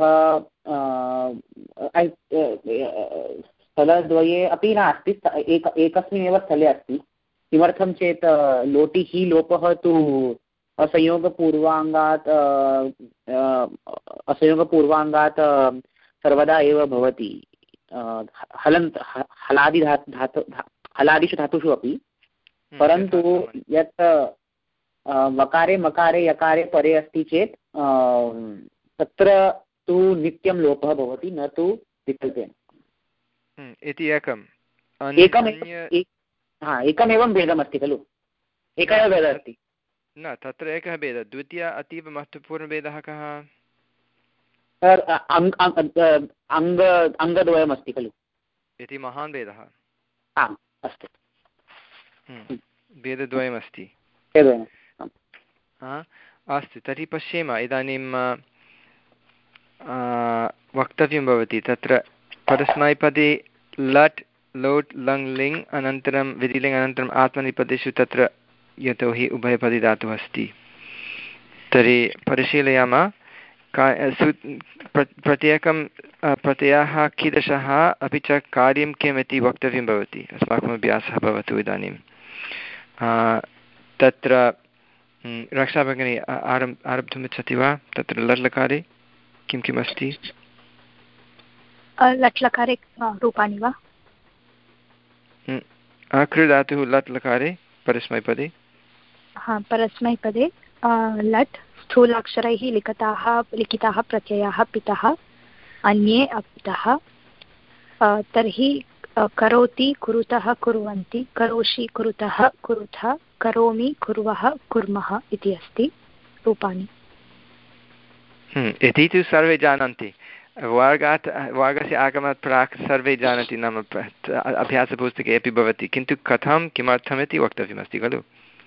स्थलद्वये अपि नास्ति, एक एकस्मिन्नेव स्थले अस्ति। किमर्थं चेत् लोटि हि लोपः तु असंयोगपूर्वाङ्गात् असंयोगपूर्वाङ्गात् सर्वदा एव भवति। हलन्त हलादि धातु धातु हलादिषु धातुषु अपि, परन्तु यत् वकारे मकारे यकारे परे अस्ति चेत् तत्र तु नित्यं लोपः भवति, न तु विकल्पेन। इति एकम् एकम् हा एकमेवं भेदमस्ति खलु। एकः एव भेदः अस्ति। न, तत्र एकः भेदः। द्वितीयः अतीव महत्त्वपूर्णभेदः कः? अङ्ग अङ्गद्वयमस्ति खलु इति महान् भेदः। आम्, अस्तु, भेदद्वयमस्ति। अस्तु, तर्हि पश्येम। इदानीं वक्तव्यं भवति तत्र परस्मैपदे लट् लोट् लङ् लिङ् अनन्तरं विधिलिङ् अनन्तरम् आत्मनेपदेषु तत्र यतोहि उभयपदी धातुः अस्ति। तर्हि परिशीलयामः का सु प्रत्येकं प्रत्ययः कीदृशः अपि च कार्यं किम् इति वक्तव्यं भवति। अस्माकम् अभ्यासः भवतु इदानीं। तत्र रक्षाभगिनी आरम् आरब्धुमिच्छति वा? तत्र लट्लकारे किं किम् अस्ति? लट्लकारे रूपाणि वा? कृधातुः लट्लकारे परस्मैपदे। हा, परस्मैपदे लट् स्थूलाक्षरैः लिखिताः लिखिताः प्रत्ययाः पितः अन्ये अपितः। तर्हि करोति कुरुतः कुर्वन्ति करोषि कुरुतः कुरुथ करोमि कुर्वः कुर्मः इति अस्ति रूपाणि। इति तु सर्वे जानन्ति। वर्गात् वर्गस्य आगमनात् प्राक् सर्वे जानन्ति, नाम अभ्यासपुस्तके अपि भवति, किन्तु कथं किमर्थमिति वक्तव्यमस्ति खलु।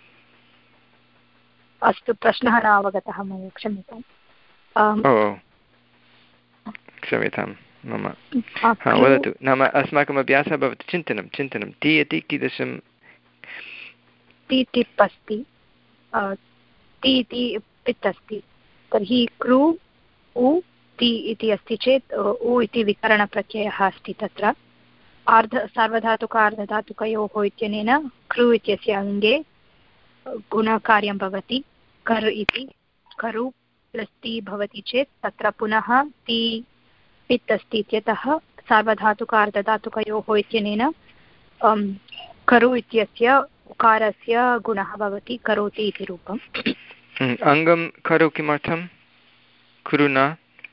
अस्तु, प्रश्नः न अवगतः मया, क्षम्यताम्। ओ क्षम्यताम्। मम हा वदतु नाम अस्माकम् अभ्यासः भवति चिन्तनं चिन्तनं ति इति कीदृशं ति टिप् अस्ति ति इति पित् अस्ति तर्हि कृ उ ति इति अस्ति चेत् उ इति विकरणप्रत्ययः अस्ति तत्र आर्ध सार्वधातुक आर्धधातुकयोः इत्यनेन कृ इत्यस्य अङ्गे गुणकार्यं भवति कर् इति करु प्लस् ति भवति चेत् तत्र पुनः ति पित् अस्ति इत्यतः सार्वधातुक आर्धधातुकयोः इत्यनेन करु इत्यस्य उकारस्य गुणः भवति करोति इति रूपम् अङ्गं करु किमर्थं कुरु न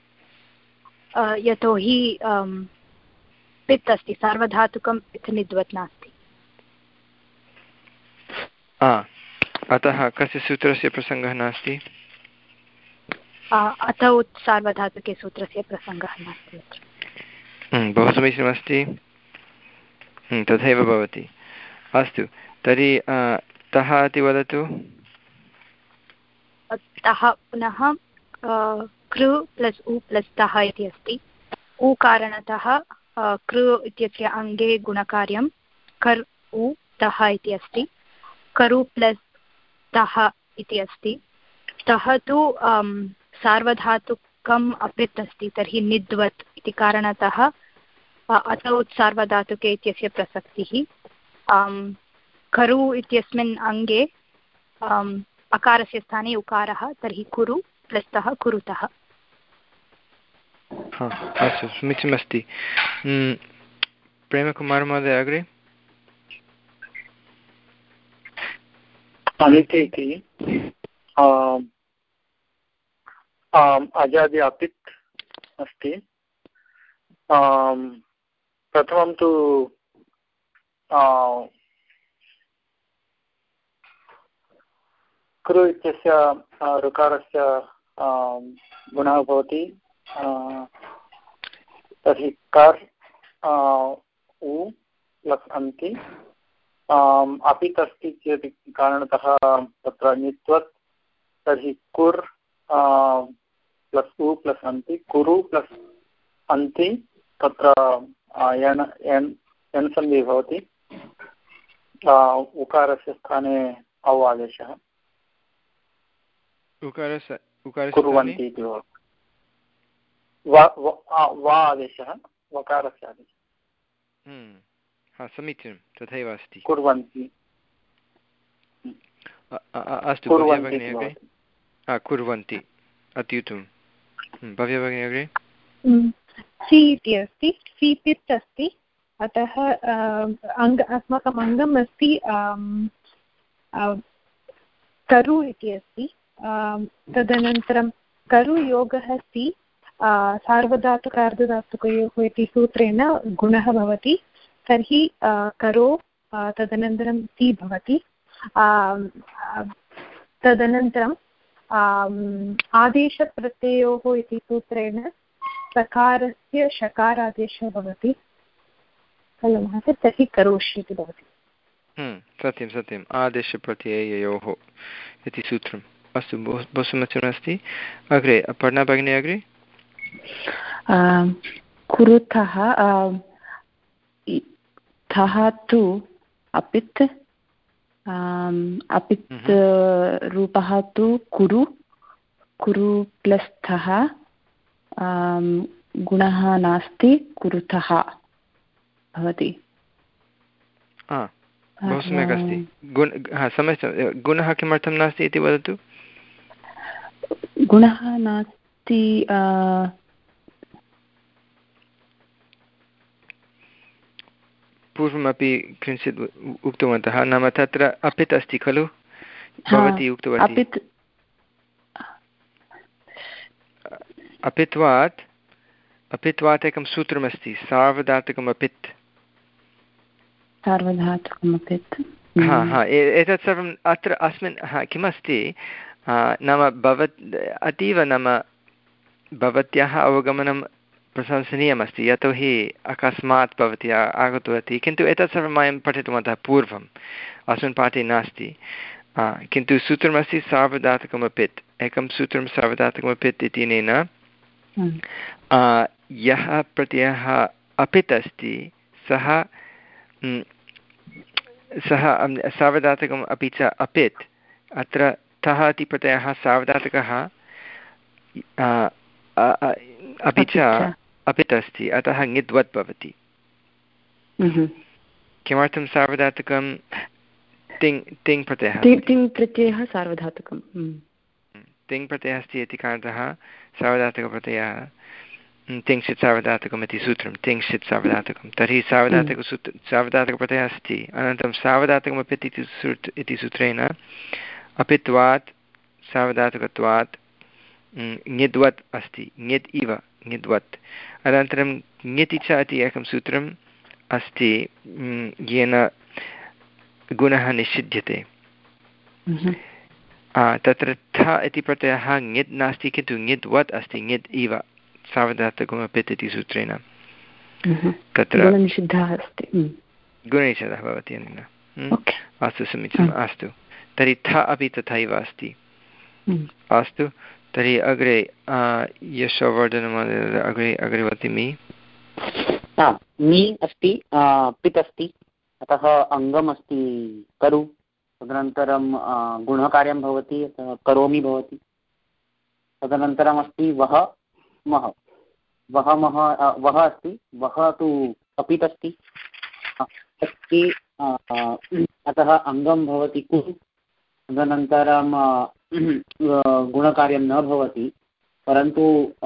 यतोहि पित् अस्ति सार्वधातुकं पित् निद्वत् नास्ति अतः कस्य सूत्रस्य प्रसङ्गः नास्ति अतः उत् सार्वधातुके सूत्रस्य प्रसङ्गः नास्ति बहु समीचीनमस्ति तथैव भवति अस्तु तर्हि तः इति वदतु तः पुनः कृ प्लस् उ प्लस् तः इति अस्ति उ कारणतः कृ इत्यस्य अङ्गे गुणकार्यं कर् उ तः इति अस्ति करु प्लस् तः इति अस्ति तः तु सार्वधातुकम् अपित् अस्ति तर्हि निद्वत् इति कारणतः अतौ सार्वधातुके इत्यस्य प्रसक्तिः करु इत्यस्मिन् अङ्गे अकारस्य स्थाने उकारः तर्हि कुरु प्लस् तः कुरुतः अस्तु समीचीनमस्ति प्रेमकुमार महोदय अग्रे अनिति अजादि अपित् अस्ति प्रथमं तु कृ इत्यस्य ऋकारस्य गुणः भवति तर्हि कर् उ प्लस् अन्ति अपित् अस्ति चेत् कारणतः तत्र नित्वत् तर्हि कुर् प्लस् उ प्लस् अन्ति कुरु प्लस् अन्ति तत्र यण् यण् यण् सन्धिः भवति उकारस्य स्थाने औ आदेशः कुर्वन्ति इति वा आदेशः वकारस्य आदेशः समीचीनं तथैव अस्ति कुर्वन्ति अस्तु कुर्वन्ति अत्युत्तमं भव्य भगिनी अग्रे सि इति अस्ति सि पित् अस्ति अतः अङ्ग अस्माकम् अङ्गम् अस्ति करु इति अस्ति तदनन्तरं करु योगः सि सार्वधातुक अर्धधातुकयोः इति सूत्रेण गुणः भवति तर्हि करो तदनन्तरं सि भवति तदनन्तरं आदेशप्रत्ययोः इति सूत्रेण सकारस्य शकारादेशः भवति खलु महोदय तर्हि करोषि इति भवति सत्यं सत्यम् आदेशप्रत्यययोः इति सूत्रम् अस्तु बहु बहु समीचीनमस्ति अग्रे पर्णा भगिनी अग्रे कुरुतः तः तु अपित् अपित् रूपः तु कुरु कुरु प्लस् तः गुणः नास्ति कुरुतः भवति बहु सम्यक् अस्ति गुण सम्यक् गुणः किमर्थं नास्ति इति वदतु गुणः नास्ति पूर्वमपि किञ्चित् उक्तवन्तः नाम तत्र अपित् अस्ति खलु भवती उक्तवती अपित्वात् अपित्वात् एकं सूत्रमस्ति सार्वधातुकम् अपित् सार्वधातुकमपित् हा हा एतत् सर्वम् अत्र अस्मिन् हा किमस्ति नाम भवत् अतीव नाम भवत्याः अवगमनं प्रशंसनीयमस्ति यतोहि अकस्मात् भवती आगतवती किन्तु एतत् सर्वं वयं पठितवन्तः पूर्वम् अस्मिन् पाठे नास्ति किन्तु सूत्रमस्ति सार्वधातुकमपित् एकं सूत्रं सार्वधातुकमपित् इत्यनेन यः प्रत्ययः अपित् अस्ति सः सः सार्वधातुकम् अपि च अपित्, अत्र तः इति प्रत्ययः सार्वधातुकः अपि च अपित् अस्ति, अतः ङिद्वत् भवति। किमर्थं सार्वधातुकं? तिङ् तिङ् प्रत्ययः तिङ् प्रत्ययः सार्वधातुकं तिङ् प्रत्ययः अस्ति इति कारणतः सार्वधातुकप्रत्ययः तिङ्क्षित् सार्वधातुकम् इति सूत्रं, तिङ्क्षित् सार्वधातुकं। तर्हि सार्वधातुकसूत्र सार्वधातुकप्रत्ययः अस्ति, अनन्तरं सार्वधातुकमपित् इति सूत्र इति सूत्रेण अपित्वात् सार्वधातुकत्वात् ङिद्वत् अस्ति, ङिद् इव ङिद्वत्। अनन्तरं ङिति च इति एकं सूत्रम् अस्ति येन गुणः निषिध्यते। तत्र थ इति प्रत्ययः ङिद् नास्ति, किन्तु ङिद्वत् अस्ति, ङिद् इव सार्वधातुकमपित् इति सूत्रेण तत्र निषिद्धः अस्ति, गुणनिषेधः भवति अनेन। अस्तु, समीचीनम्। अस्तु, तर्हि थ अपि तथैव अस्ति। अस्तु, तर्हि अग्रे यशोवर्धनमहोदय अग्रे अग्रे वदति। मी मी अस्ति, पित् अस्ति, अतः अङ्गम् अस्ति करु, तदनन्तरं गुणकार्यं भवति, अतः करोमि भवति। तदनन्तरम् अस्ति वः मः, वः मः वः अस्ति, वः तु अपित् अस्ति अस्ति, अतः अङ्गं भवति कुरु। तदनन्तरं गुणकार्यं न भवति, परन्तु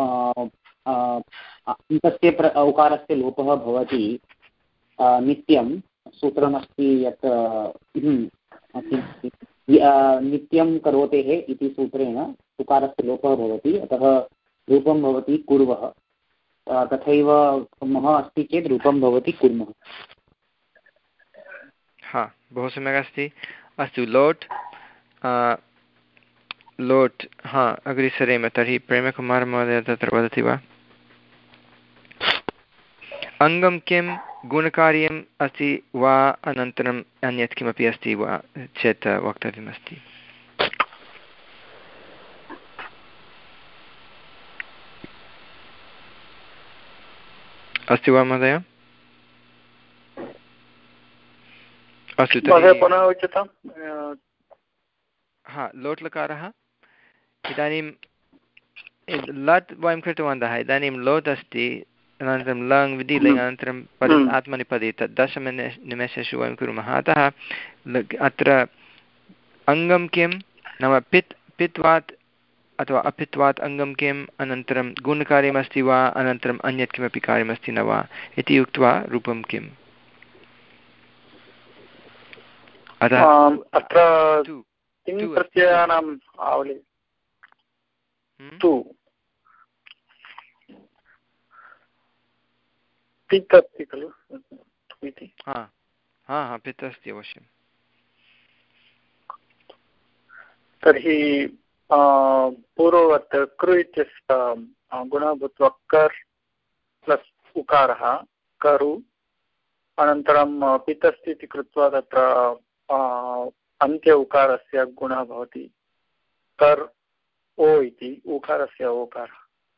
अन्तस्य प्र औकारस्य लोपः भवति नित्यं। सूत्रमस्ति यत् नित्यं करोतेः इति सूत्रेण उकारस्य लोपः भवति, अतः रूपं भवति कुर्वः। तथैव मः अस्ति चेत् रूपं भवति कुर्मः। हा, बहु सम्यक् अस्ति। अस्तु, लोट् लोट् हा अग्रे सरेम। तर्हि प्रेमकुमारमहोदय तत्र वदति वा? अङ्गं किं, गुणकार्यम् अस्ति वा, अनन्तरम् अन्यत् किमपि अस्ति वा चेत् वक्तव्यमस्ति। अस्ति वा महोदय? अस्तु, पुनः उच्यतां। हा, लोट् लकारः इदानीं लट् वयं कृतवन्तः, इदानीं लोट् अस्ति, अनन्तरं लङ् विधिलिङ्, अनन्तरं पदे आत्मनिपदे, तत् दशनिमेषेषु वयं कुर्मः। अतः अत्र अङ्गं किं नाम पित् पित्वात् अथवा अपित्वात् अङ्गं किम्, अनन्तरं गुणकार्यमस्ति वा, अनन्तरम् अन्यत् किमपि कार्यमस्ति न वा इति उक्त्वा रूपं किम्। अतः अत्र तिङ् प्रत्ययानाम् आवली तु पित् अस्ति खलु इति। हा हा हा पित् अस्ति अवश्यं। तर्हि पूर्ववत् कृ इत्यस्य गुणः भूत्वा कर् प्लस् उकारः करु, अनन्तरं पित् अस्ति इति कृत्वा तत्र अन्त्य उकारस्य गुणः भवति कर् ओ इति उकारस्य ओकारः।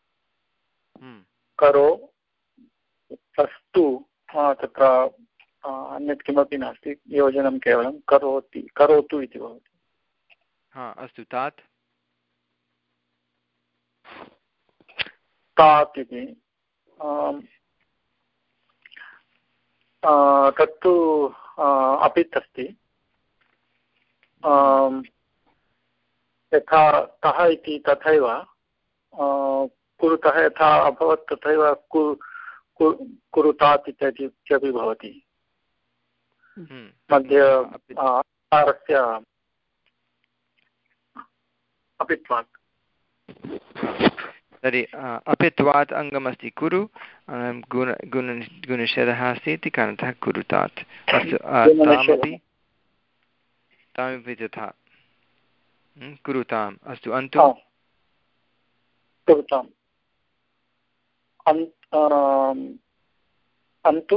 करो अस्तु, तत्र अन्यत् किमपि नास्ति, योजनं केवलं करोति, करोतु इति भवति। हा, अस्तु, तात् तात् इति तत्तु अपित् अस्ति, यथा तः इति तथैव कुरुतः यथा अभवत् तथैव कुरुतात् इत्यपि भवति। मध्ये आकारस्य अपित्वात्। तर्हि अपित्वात् अङ्गमस्ति कुरु, गुण गुण गुणनिषेधः अस्ति इति कारणतः कुरुतात्। अस्तु, तामपि तामपि तथा कुरुताम्। अस्तु, अन्तु कुरुताम् अन्तु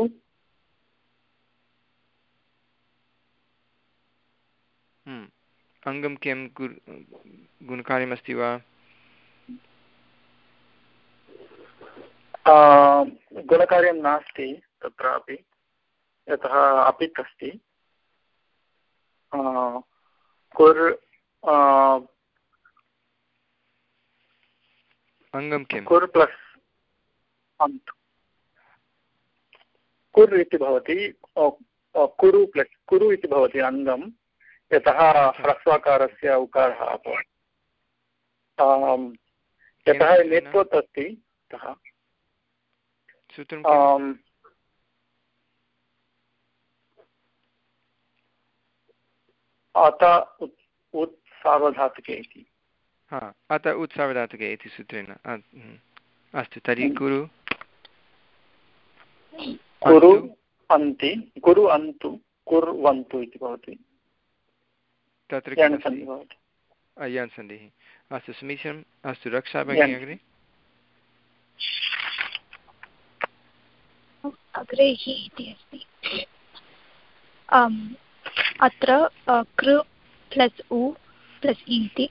अङ्गं किं गुणकार्यमस्ति वा? गुणकार्यं नास्ति तत्रापि, यतः अपित् अस्ति। कुर् अङ्गं किं? कुर् प्लस् अन्त्, कुर् इति भवति, कुरु प्लस् कुरु इति भवति अङ्गं, यतः ह्रस्वकारस्य उकारः अभवत्। यतः नेत्वत् अस्ति अतः अत उत् सार्वधातुके इति। हा, अत उत् सार्वधातुके इति सूत्रेण। अस्तु, तर्हि कुरु कुरु अन्ति, कुरु अन्तु, कुर्वन्तु इति भवति। तत्र यण् सन्धिः भवति। यण् सन्धिः। अस्तु, समीचीनम्। अस्तु, रक्षा भगिनी अग्रे। अग्रे हि इति अस्ति। अत्र कृ प्लस् उ प्लस् इ इति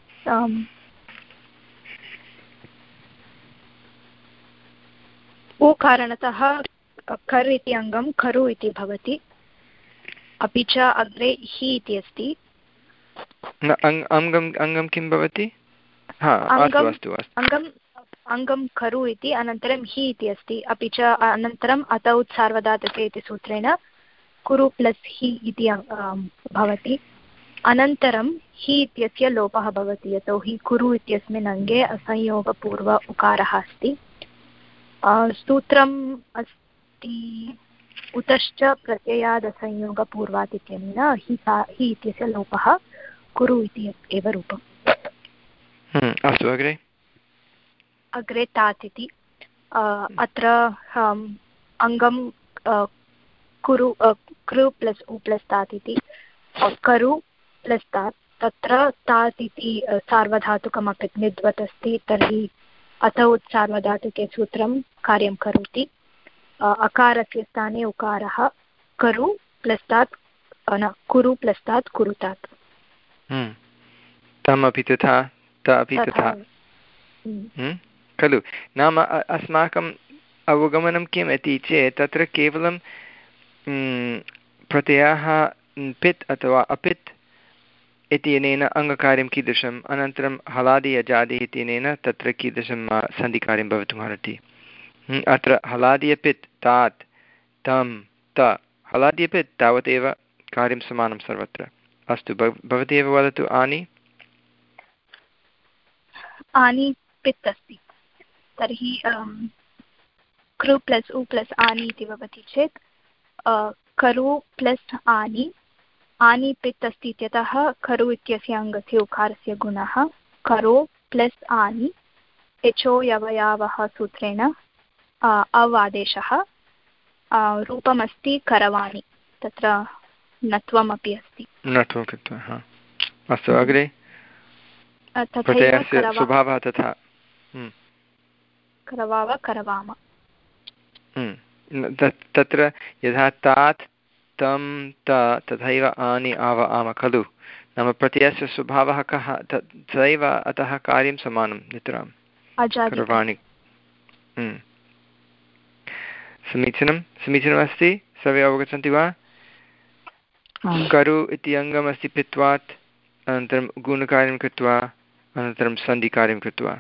उ कारणतः कर् इति अङ्गं खरु इति भवति। अपि च अग्रे हि इति अस्ति। अङ्गम् अङ्गं किं भवति? अङ्गम् अङ्गं खरु इति, अनन्तरं हि इति अस्ति। अपि च अनन्तरम् अत उत् सार्वधातुके इति सूत्रेण कुरु प्लस् हि इति भवति। अनन्तरं हि इत्यस्य लोपः भवति, यतोहि कुरु इत्यस्मिन् अङ्गे असंयोगपूर्व उकारः अस्ति। सूत्रम् अस्ति उतश्च प्रत्ययादसंयोगपूर्वात् इत्यनेन हि हि इत्यस्य लोपः कुरु इति एव रूपम्। अस्तु, अग्रे अग्रे तात् इति। अत्र अङ्गं कुरु कृ प्लस् उ प्लस् तात् इति। करु प्लस् तात्, तत्र तात् इति सार्वधातुकमपि निद्वत् अस्ति, तर्हि अत उत् सार्वधातुके सूत्रं कार्यं करोति। अकारस्य स्थाने उकारः करु प्लस् तात् न कुरु प्लस् तात् कुरुतात्। तमपि तथा तापि तथा खलु। नाम अस्माकम् अवगमनं किम् इति चेत् तत्र केवलं प्रत्ययः पित् अथवा अपित् इत्यनेन अङ्गकार्यं कीदृशम्, अनन्तरं हलादि अजादि इत्यनेन तत्र कीदृशं सन्धिकार्यं भवितुमर्हति। अत्र हलादि अपित् तात् तं त हलादि अपित् तावदेव कार्यं समानं सर्वत्र। अस्तु, भवती एव वदतु। आनि आनि पित् अस्ति, तर्हि कृ प्लस् उ प्लस् आनि इति भवति चेत् करु प्लस् आनि, आनि पित् अस्ति इत्यतः खरु इत्यस्य अङ्गस्य उकारस्य गुणः करो प्लस् आनि, एचो यवयावः सूत्रेण अव् आदेशः। रूपमस्ति करवाणि, तत्र नत्वमपि अस्ति। नत्वं कृत्वा। अस्तु, अग्रे प्रत्ययस्य स्वभावः तथा करवाव करवाम। तत्र यथा तात् तं त तथैव आनि आव आम खलु। नाम प्रत्ययस्य स्वभावः कः, तथैव अतः कार्यं समानं नितरां करवाणि। समीचीनं समीचीनमस्ति। सर्वे अवगच्छन्ति वा? करु इति अङ्गमस्ति पित्वात्, अनन्तरं गुणकार्यं कृत्वा, अनन्तरं सन्धिकार्यं कृत्वा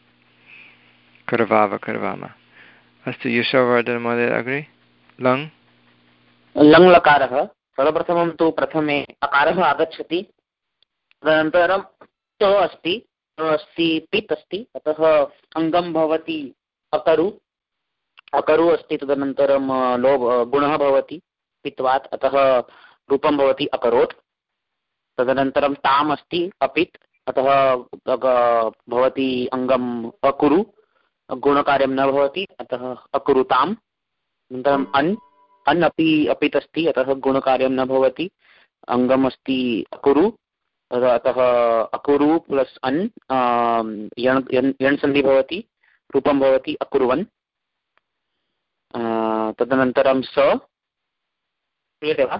करवाव करवाम। अस्तु, यशोवर्धनमहोदय अग्रे। लङ् लङ् लकारः सर्वप्रथमं तु प्रथमे अकारः आगच्छति, तदनन्तरं ट अस्ति, ट अस्ति पित् अस्ति, अतः अङ्गं भवति अकरु, अकरु अस्ति, तदनन्तरं लोभ गुणः भवति पित्वात्, अतः रूपं भवति अकरोत्। तदनन्तरं ताम् अस्ति अपित्, अतः भवति अङ्गम् अकुरु, गुणकार्यं न भवति, अतः अकुरुताम्। अनन्तरम् अन् अन् अपि अपित् अस्ति, अतः गुणकार्यं न भवति, अङ्गम् अस्ति अकुरु, अतः अकुरु प्लस् अन् यण् यण् सन्धि भवति, रूपं भवति अकुर्वन्। तदनन्तरं स, श्रूयते वा?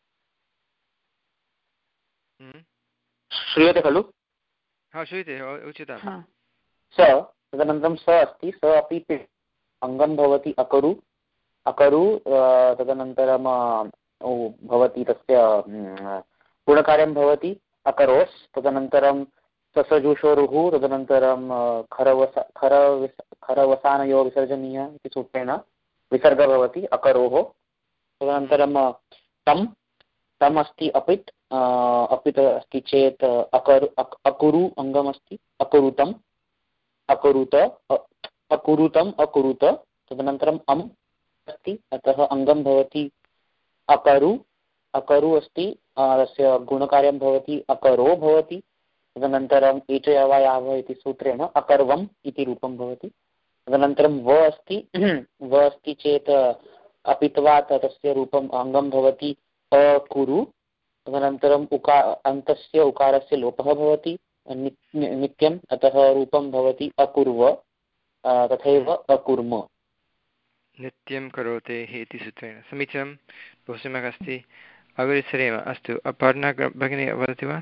श्रूयते खलु? श्रूयते, उच्यताम्। स, तदनन्तरं स अस्ति, स अपि पित्, अङ्गं भवति अकरु अकरु तदनन्तरं भवति तस्य गुणकार्यं भवति अकरोस् तदनन्तरं ससजुषोरुः तदनन्तरं खरवस खर खरवसानयो विसर्जनीय इति सूत्रेण विसर्गः भवति अकरोः तदनन्तरं तं तम् अस्ति अपित् अपित् अस्ति चेत् अकरु अकुरु अङ्गमस्ति अकुरुतम् अकुरुत अकुरुतम् अकुरुत तदनन्तरम् अम् अस्ति अतः अङ्गं भवति अकरु अकरु अस्ति तस्य गुणकार्यं भवति अकरो भवति तदनन्तरम् एचयवायावः इति सूत्रेण अकर्वम् इति रूपं भवति तदनन्तरं व अस्ति व अस्ति चेत् अपित्वात् तस्य रूपम् अङ्गं भवति अकुरु तदनन्तरम् उका अन्तस्य उकारस्य लोपः भवति नित्यम् अतः रूपं भवति अकुर्व तथैव अकुर्म नित्यं करोते इति सूत्रेण समीचीनं बहु सम्यक् अस्ति अग्रे सरेम अस्तु अपर्णा भगिनी वदति वा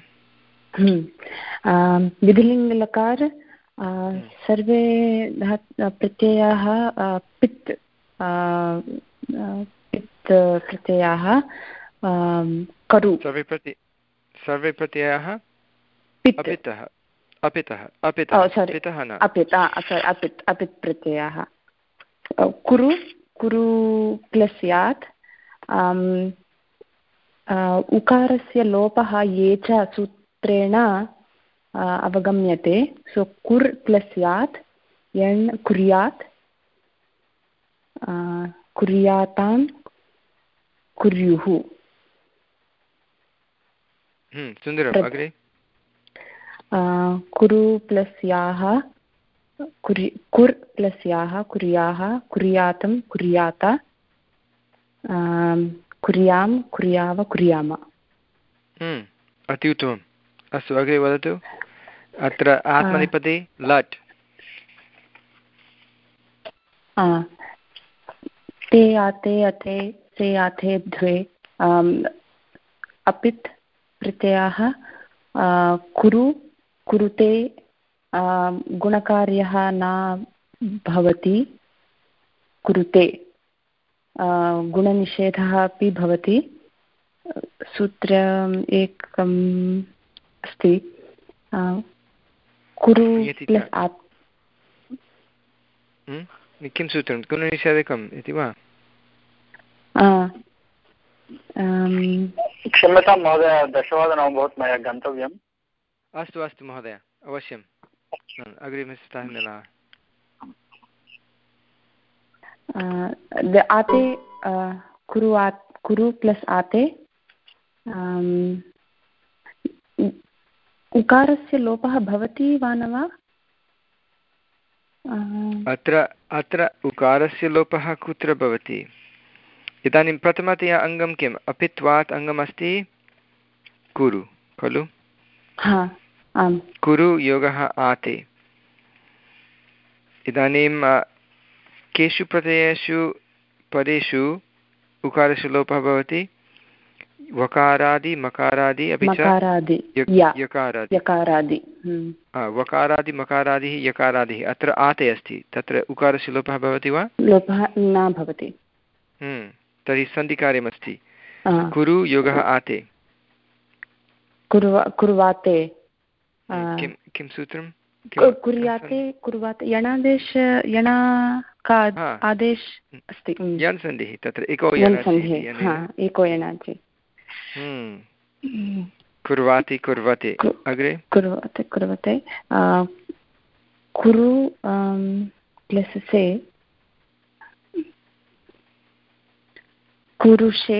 विधिलिङ्गलकार सर्वे प्रत्ययाः पित् पित् प्रत्ययाः करु सर्वे प्रति सर्वे प्रत्ययाः अपितः अपितः अपित् अपित् अपित् प्रत्ययाः कुरु कुरु प्लस् स्यात् उकारस्य लोपः ये च सूत्रेण अवगम्यते सो कुर् प्लस् स्यात् यण् कुर्यात् कुर्यातां कुर्युः सुन्दरम् अग्रे कुरु प्लस् याः कुर् कुर् प्लस् याः कुर्याः कुर्यातं कुर्यात कुर्यां कुर्याव कुर्याम अति उत्तमम् अस्तु अग्रे वदतु अत्र आत्मनेपदे लट् ते आते अते से आते द्वे अपित् प्रत्ययाः कुरु कुरुते गुणकार्यः न भवति कुरुते गुणनिषेधः अपि भवति सूत्रम् एकम् अस्ति कुरु प्लस् आत् किं सूत्रं गुणनिषेधकम् इति वा क्षम्यतां महोदय दशवादनम् अभवत् मया गन्तव्यम् अस्तु अस्तु महोदय अवश्यम् अग्रिमस्थाः मिलामः आते कुरु आत् कुरु प्लस् आते उकारस्य लोपः भवति वा न वा अत्र अत्र उकारस्य लोपः कुत्र भवति इदानीं प्रथमतया अङ्गं किम् अपित्वात् अङ्गमस्ति कुरु खलु कुरु योगः आते इदानीं केषु प्रत्ययेषु पदेषु उकारस्य लोपः भवति वकारादि मकारादि अपि च यकारादि वकारादि मकारादिः यकारादिः अत्र आते अस्ति तत्र उकारस्य लोपः भवति वा लोपः न भवति तर्हि सन्धिकार्यमस्ति कुरु योगः आते कुर्वाते किं किं सूत्रं कुर्याते कुर्वाते यणादेश यणा का आदेश अस्ति यण् सन्धिः तत्र एको एको यणाचि कुर्वाति कुर्वते अग्रे कुर्वते कुर्वते कुरु प्लस् से कुरुषे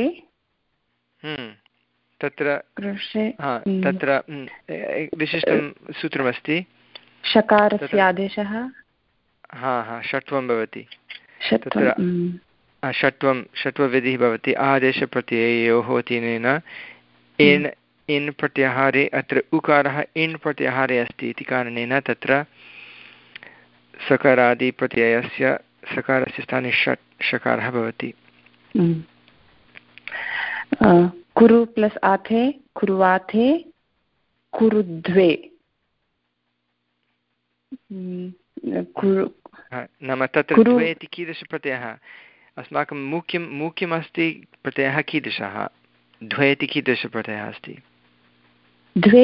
तत्र तत्र विशिष्टं सूत्रमस्ति षकारस्य आदेशः हा हा षट्वं भवति तत्र षट्वं षट्वविधिः भवति आदेशप्रत्ययोः तेन एन् इन् प्रत्याहारे अत्र उकारः इन् प्रत्याहारे अस्ति इति कारणेन तत्र सकारादिप्रत्ययस्य सकारस्य स्थाने षट् षकारः भवति कुरु प्लस् आथे कुर्वाथे कुरुद्वे नाम तत्र द्वे इति कीदृशप्रत्ययः अस्माकं मुख्यं मुख्यमस्ति प्रत्ययः कीदृशः द्वे इति कीदृशप्रत्ययः अस्ति द्वे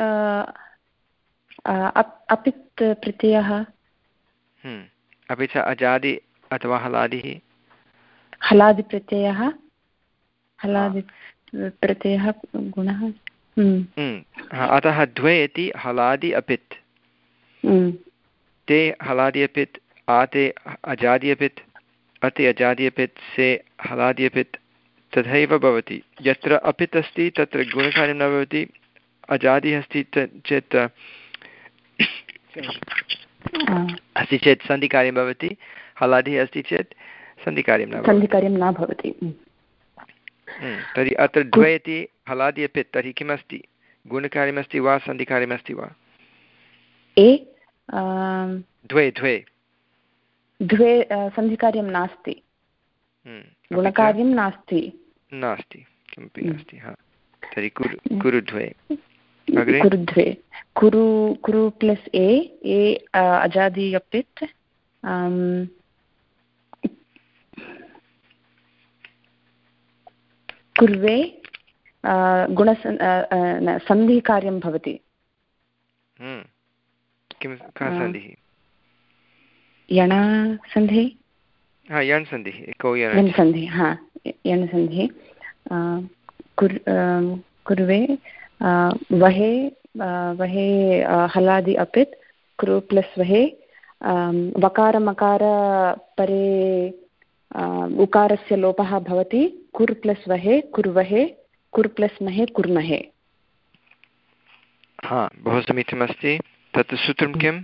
अपित् प्रत्ययः अपि च अजादि अथवा हलादिः हलादिप्रत्ययः हलादि प्रत्ययः गुणः अतः द्वे इति हलादि अपित् ते हलादि अपित् आते अजादि अपित् अति अजादि अपित् से हलादि अपित् तथैव भवति यत्र अपित् अस्ति तत्र गुणकार्यं न भवति अजादिः अस्ति चेत् अस्ति चेत् सन्धिकार्यं भवति हलादिः अस्ति चेत् सन्धिकार्यं न सन्धिकार्यं न भवति तर्हि अत्र द्वे इति हलादि अपित् तर्हि किमस्ति गुणकार्यमस्ति वा सन्धिकार्यमस्ति वा ए द्वे द्वे द्वे सन्धिकार्यं नास्ति गुणकार्यं नास्ति नास्ति किमपि नास्ति हा तर्हि कुरु कुरु द्वे कुरु द्वे कुरु कुरु प्लस् ए ए अजादि अपित् कुर्वे गुण सन्धिकार्यं भवति किं का सन्धिः यण सन्धिः हा यण् सन्धिः को यण् सन्धिः हा यण् सन्धिः कुर्वे वहे वहे हलादि अपित् कुरु प्लस् वहे वकार मकार परे उकारस्य लोपः भवति कुर् प्लस् वहे कुर्वहे कुर् प्लस् महे कुर्महे हा बहु समीचीनमस्ति तत् सूत्रं किम्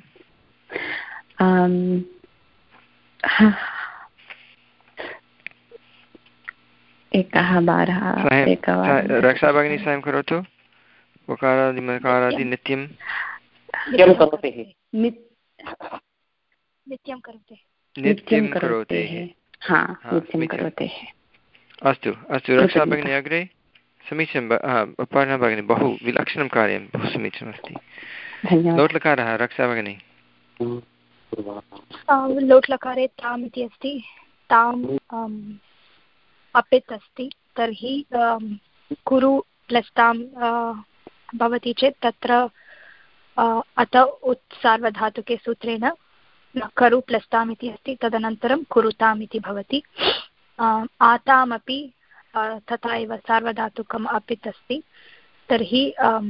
एकः वारः रक्षा भगिनी सायं करोतु वकारादि मकारादि नित्यं नित्यं करोति नित्यं करोति अस्तु अस्तु रक्षा भगिनी अग्रे समीचीनं पर्णा भगिनी बहु विलक्षणं कार्यं बहु समीचीनमस्ति लोट्लकारः रक्षा भगिनी लोट्लकारे ताम् इति अस्ति ताम् अपित् अस्ति तर्हि कुरु प्लस् ताम् भवति चेत् तत्र अत उत् सार्वधातुके सूत्रेण करु प्लस् ताम् इति अस्ति तदनन्तरं कुरुताम् इति भवति आतामपि तथा एव सार्वधातुकम् अपित् अस्ति तर्हि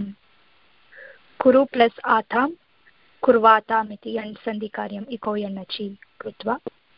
कुरु प्लस् आतां कुर्वाताम् इति यण् सन्धिकार्यम् इको यण्णचि कृत्वा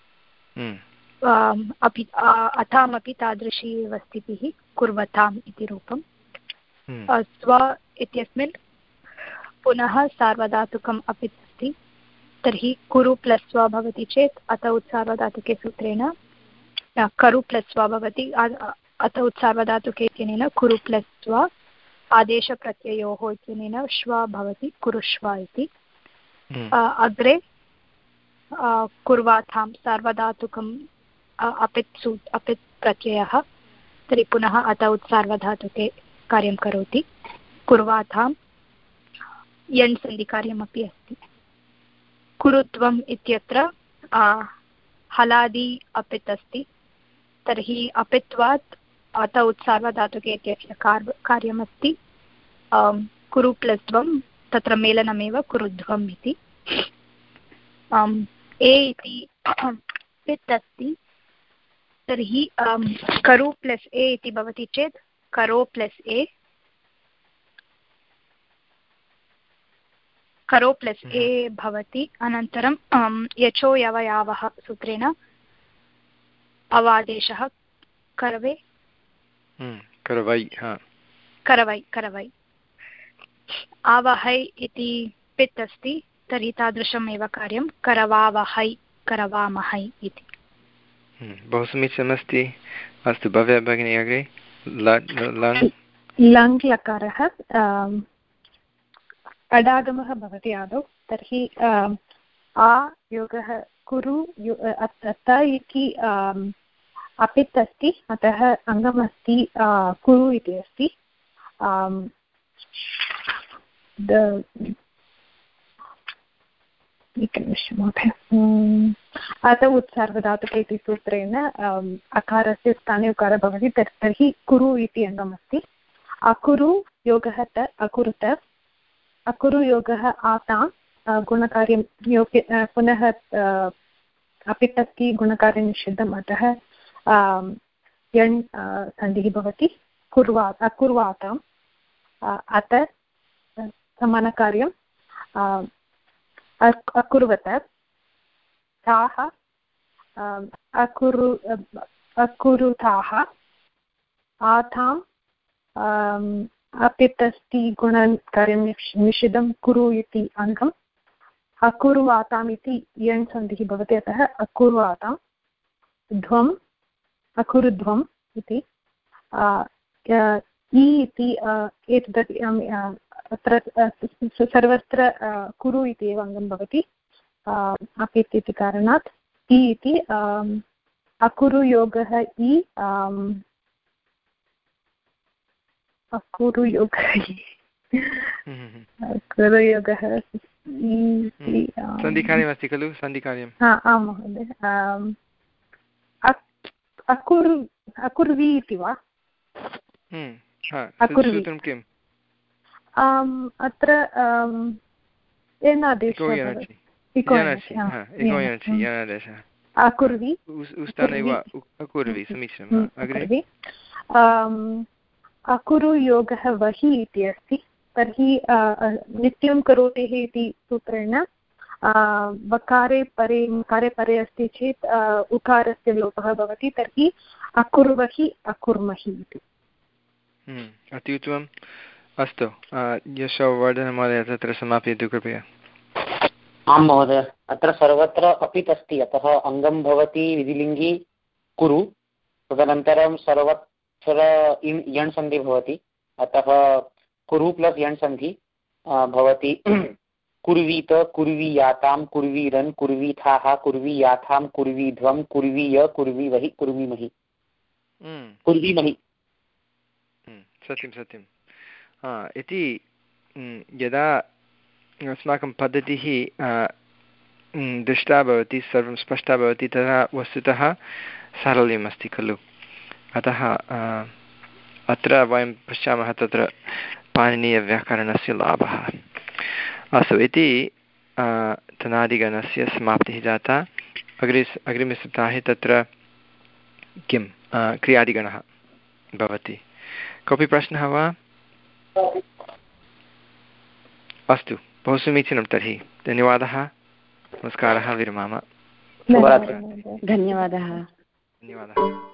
अपि अथामपि तादृशी एव स्थितिः कुर्वताम् इति रूपं स्व इत्यस्मिन् पुनः सार्वधातुकम् अपित् अस्ति तर्हि कुरु प्लस् स्व भवति चेत् अत उत्सार्वधातुके सूत्रेण करु प्लस् स्व भवति अत उत्सार्वधातुके इत्यनेन कुरु प्लस् स्व आदेशप्रत्ययोः इत्यनेन श्व भवति कुरुष्व इति अग्रे कुर्वाथां सार्वधातुकम् अपित् सू अपित् प्रत्ययः तर्हि पुनः अत उत्सार्वधातुके कार्यं करोति कुर्वाथां यण् सन्धिकार्यमपि अस्ति कुरुत्वम् इत्यत्र हलादि अपित् अस्ति तर्हि अपित्वात् अत उत्सार्वधातुके इत्यस्य कार्यमस्ति कुरु प्लस् त्वं तत्र मेलनमेव कुरुध्वम् इति ए इति पित् अस्ति तर्हि करु प्लस् ए इति भवति चेत् करो प्लस् ए करो प्लस् ए भवति अनन्तरं यचो यवयावः सूत्रेण अवादेशः करवे करवै करवै करवै आवहै इति पित् अस्ति तर्हि तादृशमेव कार्यं करवावहै करवामहै इति बहु समीचीनमस्ति अस्तु भव्या भगिनी अग्रे लङ् लकारः अडागमः भवति आदौ तर्हि आ योगः कुरु अत इति अपित् अस्ति अतः अङ्गमस्ति कुरु इति अस्ति एकनिमिषं महोदय। अतः उत्सर्गधातुके इति सूत्रेण अकारस्य स्थाने उकारः भवति, तर्हि कुरु इति अङ्गमस्ति। अकुरु योगः त अकुरुत, अकुरु योगः आतां गुणकार्यं योग्य, पुनः अपित् अस्ति गुणकार्यं निषिद्धम्, अतः यण् सन्धिः भवति कुर्वा अकुर्वाताम्। अत समानकार्यं अकुर्वत, ताः अकुरु अकुरुताः, आताम् अपित् अस्ति गुणकार्यं निषिद्धं कुरु इति अङ्गम्। अकुर्वाताम् इति यण् सन्धिः भवति, अतः अकुर्वाताम्। ध्वम् अकुरुध्वम् इति इ इति एतद् अत्र सर्वत्र कुरु इति एव अङ्गं भवति अपित् इति कारणात्। इ इति अकुरुयोगः इ, अकुरुयोगः अकुरुयोगः सन्धिकार्यमस्ति खलु, सन्धिकार्यं। आं महोदय। अकुर् अकुर्वी इति वा? सूत्रं किम्? अत्र अकुर्वी समीचीनम्। अग्रे अकुरुयोगः वहि इति अस्ति, तर्हि नित्यं करोतेः इति सूत्रेण वकारे परे मकारे परे अस्ति चेत् उकारस्य लोपः भवति, तर्हि अकुर्वहि अकुर्महि इति। अति उत्तमम्। अस्तु, यशोवर्धनमहोदय तत्र समापयतु कृपया। आं महोदय, अत्र सर्वत्र अपित् अस्ति, अतः अङ्गं भवति विधिलिङ्गी कुरु, तदनन्तरं सर्वत्र इन् यण् सन्धि भवति, अतः कुरु प्लस् यण् सन्धि भवति कुर्वीत कुर्वीयातां कुर्वीरन् कुर्वीथाः कुर्वीयाथां कुर्वीध्वं कुर्वीय कुर्वीवहि कुर्वीमहि कुर्वीमहि। सत्यं सत्यं। इति यदा अस्माकं पद्धतिः दृष्टा भवति, सर्वं स्पष्टा भवति, तदा वस्तुतः सारल्यम् अस्ति खलु। अतः अत्र वयं पश्यामः तत्र पाणिनीयव्याकरणस्य लाभः। अस्तु, इति तनादिगणस्य समाप्तिः जाता। अग्रे अग्रिमसप्ताहे तत्र किं क्रियादिगणः भवति। कोऽपि प्रश्नः वा? अस्तु, बहु समीचीनं। तर्हि धन्यवादः, नमस्कारः, विरमामः। धन्यवादः। धन्यवादः।